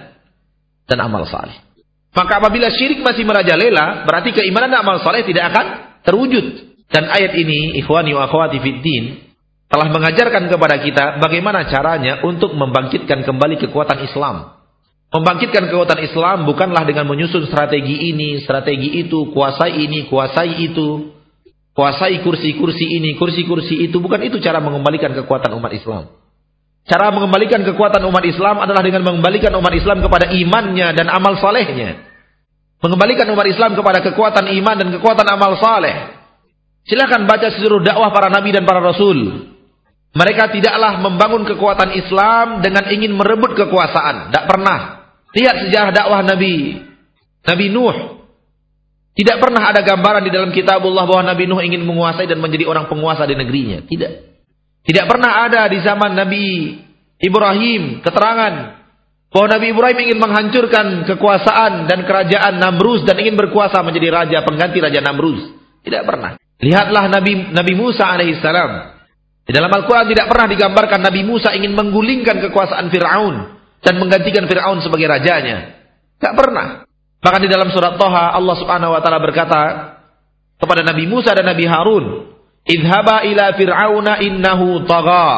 dan amal saleh. Maka apabila syirik masih merajalela, berarti keimanan dan amal saleh tidak akan terwujud. Dan ayat ini, ikhwani wa akhwati fiddin, telah mengajarkan kepada kita bagaimana caranya untuk membangkitkan kembali kekuatan Islam. Membangkitkan kekuatan Islam bukanlah dengan menyusun strategi ini, strategi itu, kuasai ini, kuasai itu, kuasai kursi-kursi ini, kursi-kursi itu. Bukan itu cara mengembalikan kekuatan umat Islam. Cara mengembalikan kekuatan umat Islam adalah dengan mengembalikan umat Islam kepada imannya dan amal salehnya. Mengembalikan umat Islam kepada kekuatan iman dan kekuatan amal saleh. Silakan baca seluruh dakwah para nabi dan para rasul. Mereka tidaklah membangun kekuatan Islam dengan ingin merebut kekuasaan. Tidak pernah. Lihat sejarah dakwah Nabi Nabi Nuh. Tidak pernah ada gambaran di dalam kitabullah bahwa Nabi Nuh ingin menguasai dan menjadi orang penguasa di negerinya. Tidak. Tidak pernah ada di zaman Nabi Ibrahim keterangan bahwa Nabi Ibrahim ingin menghancurkan kekuasaan dan kerajaan Namrus dan ingin berkuasa menjadi raja pengganti raja Namrus. Tidak pernah. Lihatlah Nabi Nabi Musa alaihissalam. Di dalam Al-Quran tidak pernah digambarkan Nabi Musa ingin menggulingkan kekuasaan Fir'aun dan menggantikan Fir'aun sebagai rajanya. Tak pernah. Bahkan di dalam surat Thaha Allah Subhanahu wa taala berkata kepada Nabi Musa dan Nabi Harun, "Idhaba ila Fir'auna innahu tagha.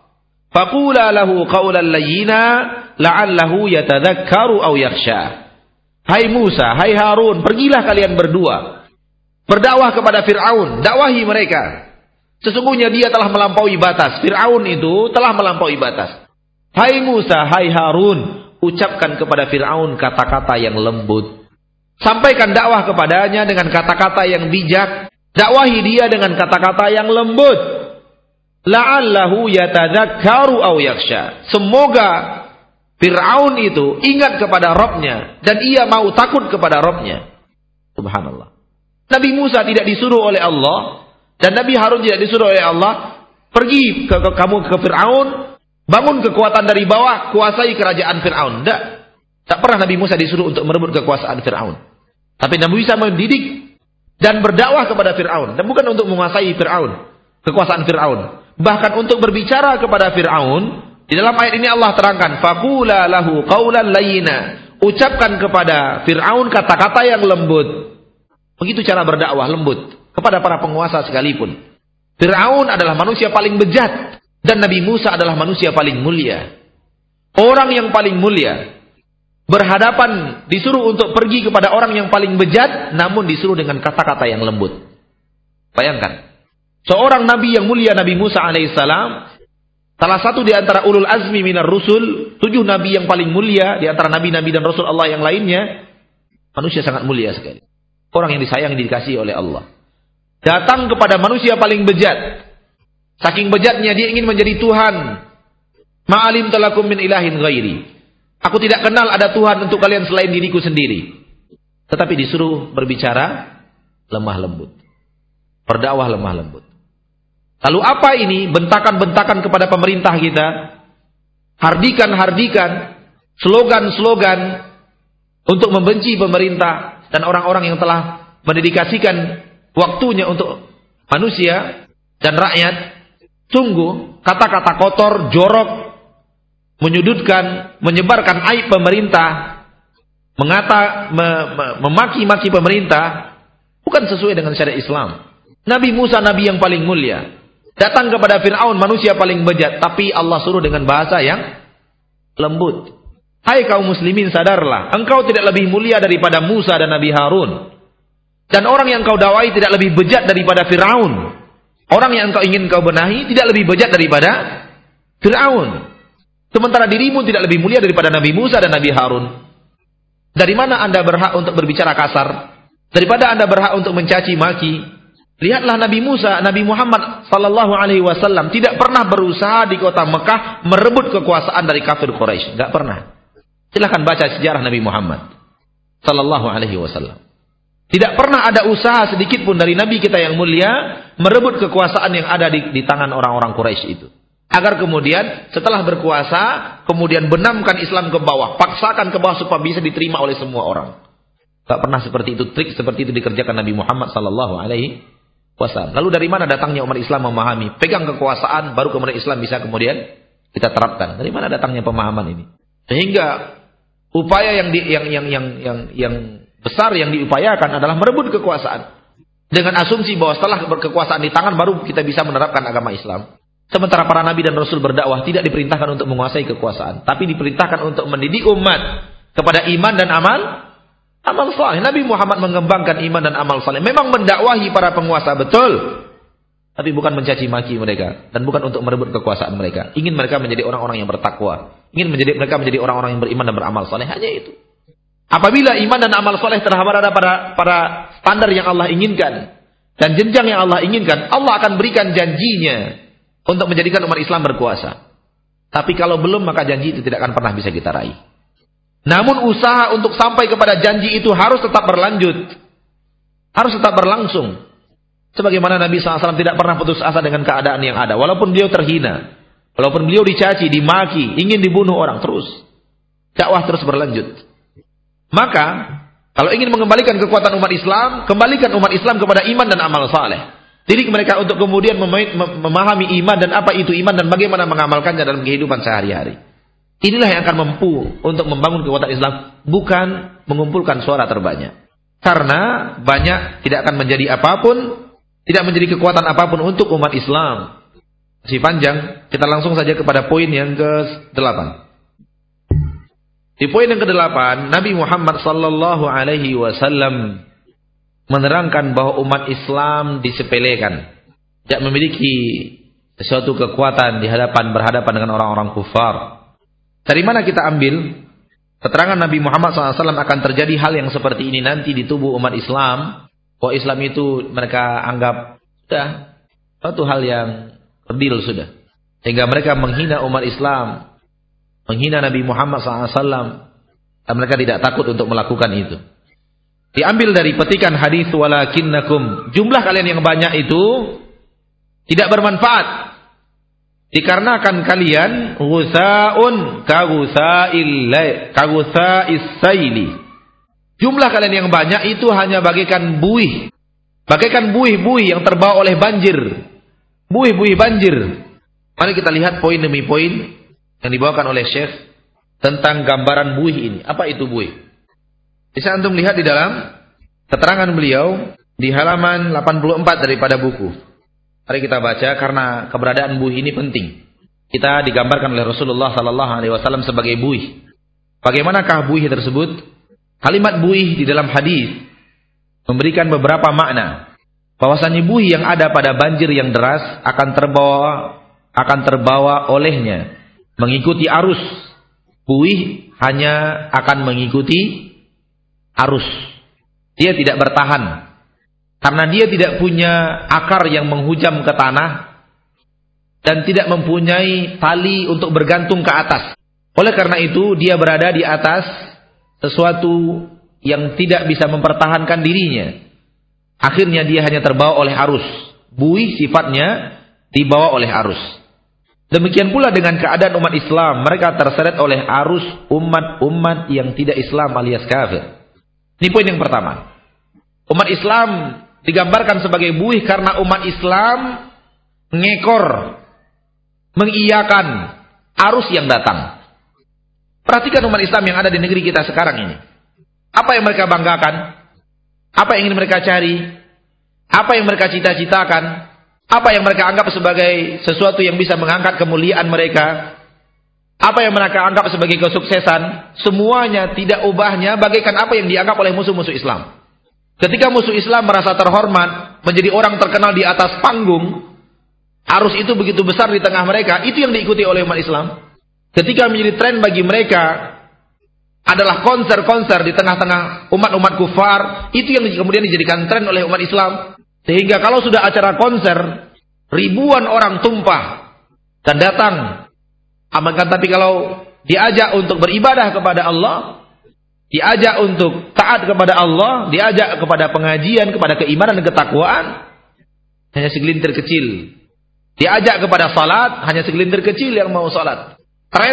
Faqula lahu qawlan layyina la'allahu yatadhakkaru aw yakhsha." Hai Musa, hai Harun, pergilah kalian berdua. Berdakwah kepada Fir'aun, dakwahi mereka. Sesungguhnya dia telah melampaui batas. Fir'aun itu telah melampaui batas. Hai Musa, hai Harun, ucapkan kepada Fir'aun kata-kata yang lembut. Sampaikan dakwah kepadanya dengan kata-kata yang bijak. Dakwahi dia dengan kata-kata yang lembut. La'allahu yatadzakkaru aw yakhsha. Semoga Fir'aun itu ingat kepada Rabbnya dan ia mau takut kepada Rabbnya. Subhanallah. Nabi Musa tidak disuruh oleh Allah dan Nabi Harun tidak disuruh oleh Allah, pergi ke, ke kamu ke Fir'aun, bangun kekuatan dari bawah, kuasai kerajaan Fir'aun. Tidak. Tak pernah Nabi Musa disuruh untuk merebut kekuasaan Fir'aun. Tapi Nabi Musa mendidik dan berdakwah kepada Fir'aun. Dan bukan untuk menguasai Fir'aun, kekuasaan Fir'aun. Bahkan untuk berbicara kepada Fir'aun. Di dalam ayat ini Allah terangkan, faqula lahu qawlan layyina. Ucapkan kepada Fir'aun kata-kata yang lembut. Begitu cara berdakwah, lembut. Kepada para penguasa sekalipun. Fir'aun adalah manusia paling bejat. Dan Nabi Musa adalah manusia paling mulia. Orang yang paling mulia. Berhadapan, disuruh untuk pergi kepada orang yang paling bejat. Namun disuruh dengan kata-kata yang lembut. Bayangkan. Seorang Nabi yang mulia, Nabi Musa alaihissalam. Salah satu di antara ulul azmi minar rusul. Tujuh Nabi yang paling mulia. Di antara Nabi-Nabi dan Rasul Allah yang lainnya. Manusia sangat mulia sekali. Orang yang disayang, dikasihi oleh Allah. Datang kepada manusia paling bejat. Saking bejatnya dia ingin menjadi Tuhan. Ma'alim talakum min ilahin ghairi. Aku tidak kenal ada Tuhan untuk kalian selain diriku sendiri. Tetapi disuruh berbicara lemah lembut. Berdakwah lemah lembut. Lalu apa ini? Bentakan-bentakan kepada pemerintah kita. Hardikan-hardikan. Slogan-slogan. Untuk membenci pemerintah. Dan orang-orang yang telah mendedikasikan waktunya untuk manusia dan rakyat. Sungguh kata-kata kotor, jorok, menyudutkan, menyebarkan aib pemerintah, mengata me, me, memaki-maki pemerintah bukan sesuai dengan syariat Islam. Nabi Musa nabi yang paling mulia datang kepada Fir'aun manusia paling bejat, tapi Allah suruh dengan bahasa yang lembut. Hai kaum muslimin, sadarlah, engkau tidak lebih mulia daripada Musa dan Nabi Harun. Dan orang yang kau dakwai tidak lebih bejat daripada Fir'aun. Orang yang engkau ingin kau benahi tidak lebih bejat daripada Fir'aun. Sementara dirimu tidak lebih mulia daripada Nabi Musa dan Nabi Harun. Dari mana Anda berhak untuk berbicara kasar? Daripada Anda berhak untuk mencaci maki. Lihatlah Nabi Musa, Nabi Muhammad sallallahu alaihi wasallam tidak pernah berusaha di kota Mekah merebut kekuasaan dari kafir Quraisy, enggak pernah. Silakan baca sejarah Nabi Muhammad sallallahu alaihi wasallam. Tidak pernah ada usaha sedikit pun dari Nabi kita yang mulia merebut kekuasaan yang ada di, di tangan orang-orang Quraisy itu. Agar kemudian setelah berkuasa, kemudian benamkan Islam ke bawah, paksakan ke bawah supaya bisa diterima oleh semua orang. Tak pernah seperti itu, trik seperti itu dikerjakan Nabi Muhammad sallallahu alaihi wasallam. Lalu dari mana datangnya umat Islam memahami? Pegang kekuasaan, baru kemudian Islam bisa kemudian kita terapkan. Dari mana datangnya pemahaman ini? Sehingga upaya yang di, yang yang yang yang yang besar yang diupayakan adalah merebut kekuasaan dengan asumsi bahwa setelah berkekuasaan di tangan baru kita bisa menerapkan agama Islam. Sementara para nabi dan rasul berdakwah tidak diperintahkan untuk menguasai kekuasaan, tapi diperintahkan untuk mendidik umat kepada iman dan amal amal saleh. Nabi Muhammad mengembangkan iman dan amal saleh. Memang mendakwahi para penguasa betul, tapi bukan mencaci maki mereka dan bukan untuk merebut kekuasaan mereka. Ingin mereka menjadi orang-orang yang bertakwa, ingin menjadi mereka menjadi orang-orang yang beriman dan beramal saleh, hanya itu. Apabila iman dan amal soleh telah berada pada, pada standar yang Allah inginkan dan jenjang yang Allah inginkan, Allah akan berikan janjinya untuk menjadikan umat Islam berkuasa. Tapi kalau belum, maka janji itu tidak akan pernah bisa kita raih. Namun usaha untuk sampai kepada janji itu harus tetap berlanjut, harus tetap berlangsung. Sebagaimana Nabi shallallahu alaihi wasallam tidak pernah putus asa dengan keadaan yang ada, walaupun beliau terhina, walaupun beliau dicaci, dimaki, ingin dibunuh orang, terus dakwah terus berlanjut. Maka, kalau ingin mengembalikan kekuatan umat Islam, kembalikan umat Islam kepada iman dan amal saleh. Didik mereka untuk kemudian memahami iman dan apa itu iman dan bagaimana mengamalkannya dalam kehidupan sehari-hari. Inilah yang akan mampu untuk membangun kekuatan Islam, bukan mengumpulkan suara terbanyak. Karena banyak tidak akan menjadi apapun, tidak menjadi kekuatan apapun untuk umat Islam. Masih panjang, kita langsung saja kepada poin yang ke delapan. Di poin yang kedelapan, Nabi Muhammad sallallahu alaihi wasallam menerangkan bahwa umat Islam disepelekan, tidak memiliki sesuatu kekuatan di hadapan berhadapan dengan orang-orang kufar. Dari mana kita ambil keterangan Nabi Muhammad sallallahu alaihi wasallam akan terjadi hal yang seperti ini nanti di tubuh umat Islam, bahwa Islam itu mereka anggap sudah suatu hal yang kerdil sudah, sehingga mereka menghina umat Islam, menghina Nabi Muhammad sallallahu alaihi wasallam, dan mereka tidak takut untuk melakukan itu. Diambil dari petikan hadis walakinnakum, jumlah kalian yang banyak itu tidak bermanfaat, dikarenakan kalian ghusaun kaghusail kaghusais saili. Jumlah kalian yang banyak itu hanya bagaikan buih, bagaikan buih-buih yang terbawa oleh banjir, buih-buih banjir. Mari kita lihat poin demi poin yang dibawakan oleh Syekh tentang gambaran buih ini. Apa itu buih? Bisa antum lihat di dalam keterangan beliau di halaman delapan puluh empat daripada buku. Mari kita baca karena keberadaan buih ini penting. Kita digambarkan oleh Rasulullah sallallahu alaihi wasallam sebagai buih. Bagaimanakah buih tersebut? Kalimat buih di dalam hadis memberikan beberapa makna. Bahwasanya buih yang ada pada banjir yang deras akan terbawa akan terbawa olehnya mengikuti arus. Buih hanya akan mengikuti arus. Dia tidak bertahan. Karena dia tidak punya akar yang menghujam ke tanah dan tidak mempunyai tali untuk bergantung ke atas. Oleh karena itu dia berada di atas sesuatu yang tidak bisa mempertahankan dirinya. Akhirnya dia hanya terbawa oleh arus. Buih sifatnya dibawa oleh arus. Demikian pula dengan keadaan umat Islam, mereka terseret oleh arus umat-umat yang tidak Islam alias kafir. Ini poin yang pertama. Umat Islam digambarkan sebagai buih karena umat Islam mengekor, mengiyakan arus yang datang. Perhatikan umat Islam yang ada di negeri kita sekarang ini. Apa yang mereka banggakan? Apa yang ingin mereka cari? Apa yang mereka cita-citakan? Apa yang mereka anggap sebagai sesuatu yang bisa mengangkat kemuliaan mereka? Apa yang mereka anggap sebagai kesuksesan? Semuanya tidak ubahnya bagaikan apa yang dianggap oleh musuh-musuh Islam. Ketika musuh Islam merasa terhormat, menjadi orang terkenal di atas panggung, arus itu begitu besar di tengah mereka, itu yang diikuti oleh umat Islam. Ketika menjadi tren bagi mereka adalah konser-konser di tengah-tengah umat-umat kufar, itu yang kemudian dijadikan tren oleh umat Islam. Sehingga kalau sudah acara konser, ribuan orang tumpah dan datang. Amalkan, tapi kalau diajak untuk beribadah kepada Allah, diajak untuk taat kepada Allah, diajak kepada pengajian, kepada keimanan dan ketakwaan, hanya segelintir kecil. Diajak kepada salat, hanya segelintir kecil yang mau salat. Tren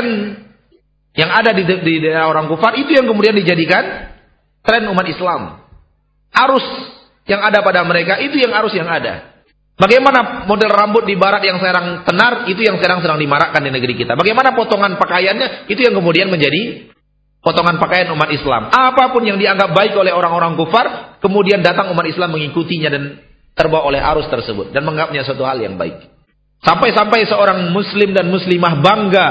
yang ada di, di daerah orang kufar itu yang kemudian dijadikan tren umat Islam. Arus yang ada pada mereka itu yang arus yang ada. Bagaimana model rambut di barat yang sekarang tenar, itu yang sekarang sedang dimarakkan di negeri kita. Bagaimana potongan pakaiannya, itu yang kemudian menjadi potongan pakaian umat Islam. Apapun yang dianggap baik oleh orang-orang kufar, kemudian datang umat Islam mengikutinya dan terbawa oleh arus tersebut dan menganggapnya suatu hal yang baik. Sampai-sampai seorang muslim dan muslimah bangga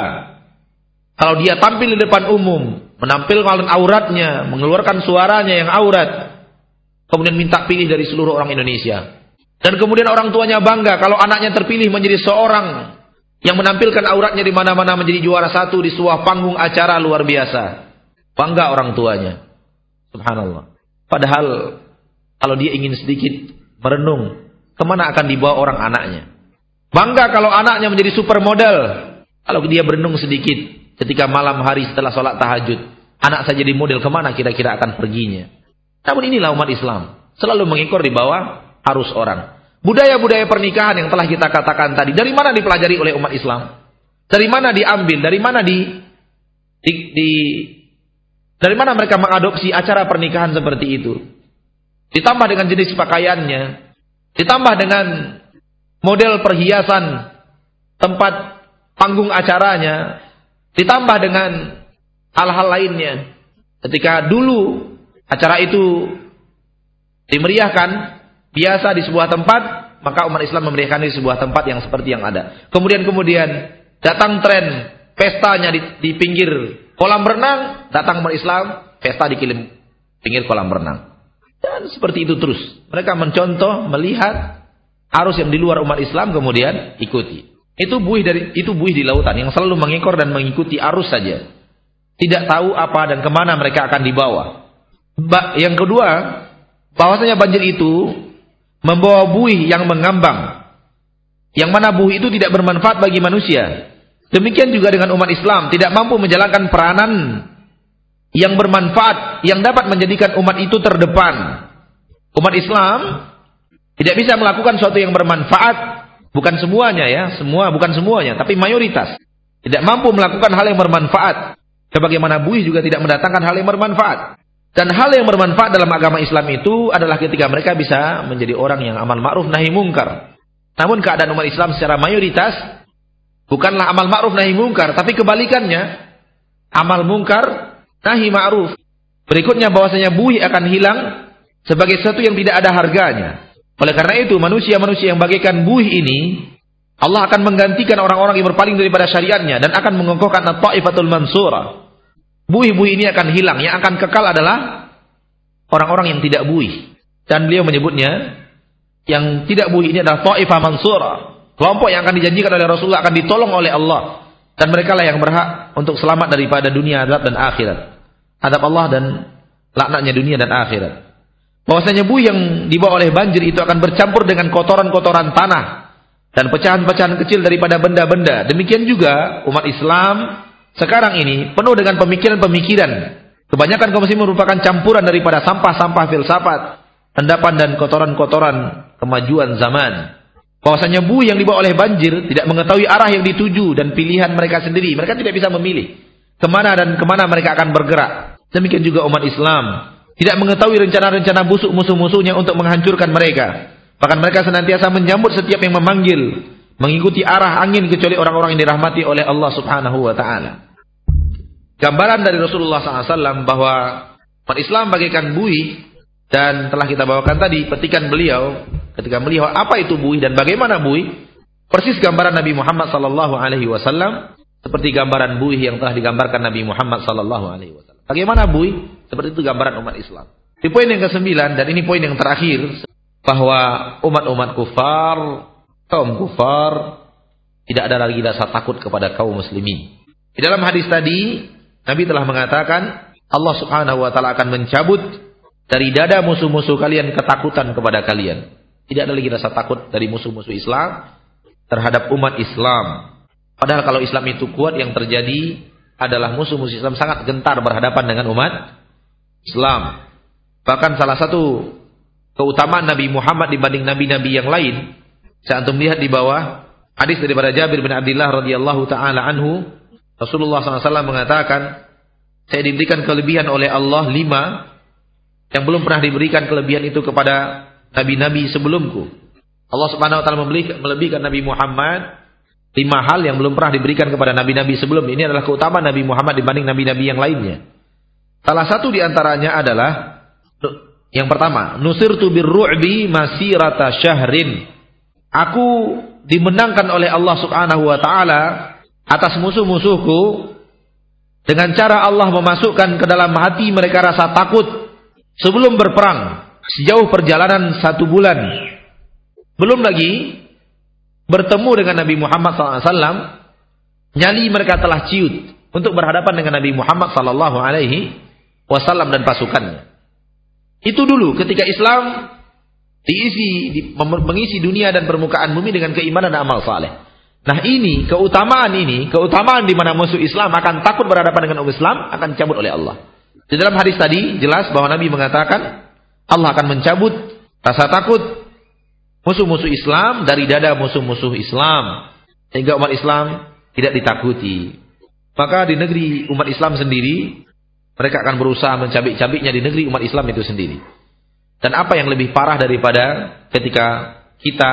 kalau dia tampil di depan umum, menampilkan auratnya, mengeluarkan suaranya yang aurat, kemudian minta pilih dari seluruh orang Indonesia. Dan kemudian orang tuanya bangga kalau anaknya terpilih menjadi seorang yang menampilkan auratnya di mana-mana, menjadi juara satu di sebuah panggung acara luar biasa. Bangga orang tuanya. Subhanallah. Padahal kalau dia ingin sedikit merenung, kemana akan dibawa orang anaknya? Bangga kalau anaknya menjadi supermodel. Kalau dia berenung sedikit ketika malam hari setelah sholat tahajud, anak saya jadi model, kemana kira-kira akan perginya? Namun inilah umat Islam, selalu mengikor di bawah arus orang. Budaya-budaya pernikahan yang telah kita katakan tadi, dari mana dipelajari oleh umat Islam? Dari mana diambil? Dari mana di, di, di dari mana mereka mengadopsi acara pernikahan seperti itu? Ditambah dengan jenis pakaiannya, ditambah dengan model perhiasan tempat panggung acaranya, ditambah dengan hal-hal lainnya. Ketika dulu acara itu dimeriahkan biasa di sebuah tempat, maka umat Islam memeriahkan di sebuah tempat yang seperti yang ada. Kemudian-kemudian datang tren pestanya di, di pinggir kolam renang, datang umat Islam pesta di kilim, pinggir kolam renang. Dan seperti itu terus. Mereka mencontoh, melihat arus yang di luar umat Islam, kemudian ikuti. Itu buih dari itu buih di lautan yang selalu mengikor dan mengikuti arus saja. Tidak tahu apa dan kemana mereka akan dibawa. Ba yang kedua, bahwasanya banjir itu membawa buih yang mengambang, yang mana buih itu tidak bermanfaat bagi manusia. Demikian juga dengan umat Islam, tidak mampu menjalankan peranan yang bermanfaat, yang dapat menjadikan umat itu terdepan. Umat Islam tidak bisa melakukan sesuatu yang bermanfaat, bukan semuanya ya, semua bukan semuanya, tapi mayoritas tidak mampu melakukan hal yang bermanfaat. Sebagaimana buih juga tidak mendatangkan hal yang bermanfaat. Dan hal yang bermanfaat dalam agama Islam itu adalah ketika mereka bisa menjadi orang yang amal ma'ruf nahi mungkar. Namun keadaan umat Islam secara mayoritas bukanlah amal ma'ruf nahi mungkar, tapi kebalikannya, amal mungkar nahi ma'ruf. Berikutnya bahwasanya buih akan hilang sebagai sesuatu yang tidak ada harganya. Oleh karena itu manusia-manusia yang bagaikan buih ini, Allah akan menggantikan orang-orang yang berpaling daripada syariatnya dan akan mengokohkan at-ta'ifatul mansurah. Buih-buih ini akan hilang, yang akan kekal adalah orang-orang yang tidak buih. Dan beliau menyebutnya, yang tidak buih ini adalah ta'ifah mansurah, kelompok yang akan dijanjikan oleh Rasulullah akan ditolong oleh Allah, dan mereka lah yang berhak untuk selamat daripada dunia azab dan akhirat, azab Allah dan laknatnya dunia dan akhirat. Bahwasanya buih yang dibawa oleh banjir itu akan bercampur dengan kotoran-kotoran tanah dan pecahan-pecahan kecil daripada benda-benda. Demikian juga umat Islam sekarang ini penuh dengan pemikiran-pemikiran. Kebanyakan kaum muslimin merupakan campuran daripada sampah-sampah filsafat, endapan dan kotoran-kotoran kemajuan zaman. Bahwasanya buih yang dibawa oleh banjir tidak mengetahui arah yang dituju dan pilihan mereka sendiri. Mereka tidak bisa memilih kemana dan kemana mereka akan bergerak. Demikian juga umat Islam tidak mengetahui rencana-rencana busuk musuh-musuhnya untuk menghancurkan mereka. Bahkan mereka senantiasa menyambut setiap yang memanggil, mengikuti arah angin, kecuali orang-orang yang dirahmati oleh Allah Subhanahu wa ta'ala. Gambaran dari Rasulullah shallallahu alaihi wasallam bahwa Umat Islam bagaikan buih, dan telah kita bawakan tadi petikan beliau ketika melihat apa itu buih dan bagaimana buih. Persis gambaran Nabi Muhammad sallallahu alaihi wasallam seperti gambaran buih yang telah digambarkan Nabi Muhammad sallallahu alaihi wasallam. Bagaimana buih? Seperti itu gambaran umat Islam. Di poin yang kesembilan, dan ini poin yang terakhir, bahwa umat-umat kufar, kaum kufar, tidak ada lagi rasa takut kepada kaum muslimin. Di dalam hadis tadi, Nabi telah mengatakan, Allah subhanahu wa ta'ala akan mencabut dari dada musuh-musuh kalian ketakutan kepada kalian. Tidak ada lagi rasa takut dari musuh-musuh Islam terhadap umat Islam. Padahal kalau Islam itu kuat, yang terjadi adalah musuh-musuh Islam sangat gentar berhadapan dengan umat Islam. Bahkan salah satu keutamaan Nabi Muhammad dibanding nabi-nabi yang lain, saya antum lihat di bawah hadis daripada Jabir bin Abdullah radhiyallahu taala anhu, Rasulullah sallallahu alaihi wasallam mengatakan, saya diberikan kelebihan oleh Allah lima yang belum pernah diberikan kelebihan itu kepada nabi-nabi sebelumku. Allah subhanahu wa ta'ala melebihkan Nabi Muhammad lima hal yang belum pernah diberikan kepada nabi-nabi sebelum. Ini adalah keutamaan Nabi Muhammad dibanding nabi-nabi yang lainnya. Salah satu diantaranya adalah, yang pertama, nusirtu birru'bi masirata syahrin. Aku dimenangkan oleh Allah subhanahu wa ta'ala atas musuh-musuhku dengan cara Allah memasukkan ke dalam hati mereka rasa takut sebelum berperang, sejauh perjalanan satu bulan. Belum lagi bertemu dengan Nabi Muhammad sallallahu alaihi wasallam, nyali mereka telah ciut untuk berhadapan dengan Nabi Muhammad sallallahu alaihi wasallam dan pasukannya. Itu dulu ketika Islam diisi di, mengisi dunia dan permukaan bumi dengan keimanan dan amal saleh. Nah ini keutamaan ini, keutamaan di mana musuh Islam akan takut berhadapan dengan umat Islam akan dicabut oleh Allah. Di dalam hadis tadi jelas bahwa Nabi mengatakan Allah akan mencabut rasa takut musuh-musuh Islam dari dada musuh-musuh Islam, sehingga umat Islam tidak ditakuti. Maka di negeri umat Islam sendiri, mereka akan berusaha mencabik-cabiknya di negeri umat Islam itu sendiri. Dan apa yang lebih parah daripada ketika kita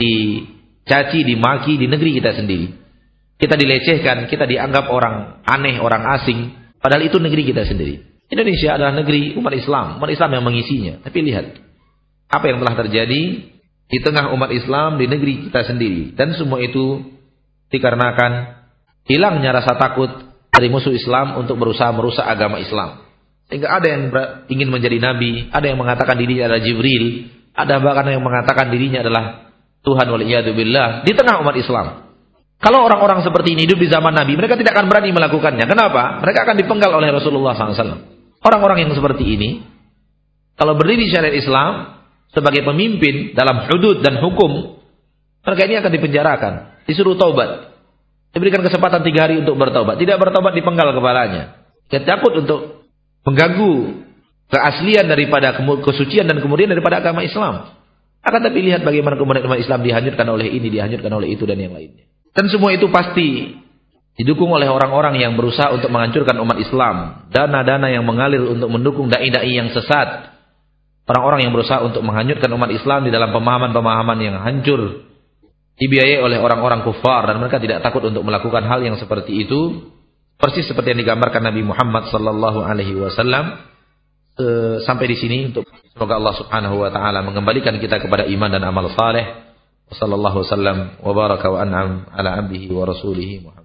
dicaci, dimaki di negeri kita sendiri. Kita dilecehkan, kita dianggap orang aneh, orang asing, padahal itu negeri kita sendiri. Indonesia adalah negeri umat Islam, umat Islam yang mengisinya. Tapi lihat apa yang telah terjadi di tengah umat Islam di negeri kita sendiri. Dan semua itu dikarenakan hilangnya rasa takut dari musuh Islam untuk berusaha merusak agama Islam. Sehingga ada yang ingin menjadi nabi, ada yang mengatakan dirinya adalah Jibril, ada bahkan yang mengatakan dirinya adalah Tuhan waliyadzubillah di tengah umat Islam. Kalau orang-orang seperti ini hidup di zaman Nabi, mereka tidak akan berani melakukannya. Kenapa? Mereka akan dipenggal oleh Rasulullah sallallahu alaihi wasallam. Orang-orang yang seperti ini, kalau berdiri syariat Islam sebagai pemimpin dalam hudud dan hukum, mereka ini akan dipenjarakan, disuruh taubat, diberikan kesempatan tiga hari untuk bertaubat. Tidak bertaubat dipenggal kepalanya. Dia takut untuk mengganggu keaslian daripada kesucian dan kemudian daripada agama Islam. Akan tapi lihat bagaimana kemudian umat Islam dihanyutkan oleh ini, dihanyutkan oleh itu dan yang lainnya. Dan semua itu pasti didukung oleh orang-orang yang berusaha untuk menghancurkan umat Islam. Dana-dana yang mengalir untuk mendukung dai-dai yang sesat. Orang-orang yang berusaha untuk menghanyutkan umat Islam di dalam pemahaman-pemahaman yang hancur, dibiayai oleh orang-orang kufar, dan mereka tidak takut untuk melakukan hal yang seperti itu, persis seperti yang digambarkan Nabi Muhammad sallallahu alaihi wasallam. E, sampai di sini untuk semoga Allah Subhanahu wa taala mengembalikan kita kepada iman dan amal saleh. Wassallallahu wasallam wa baraka wa an'am ala abdihi wa rasulihi Muhammad.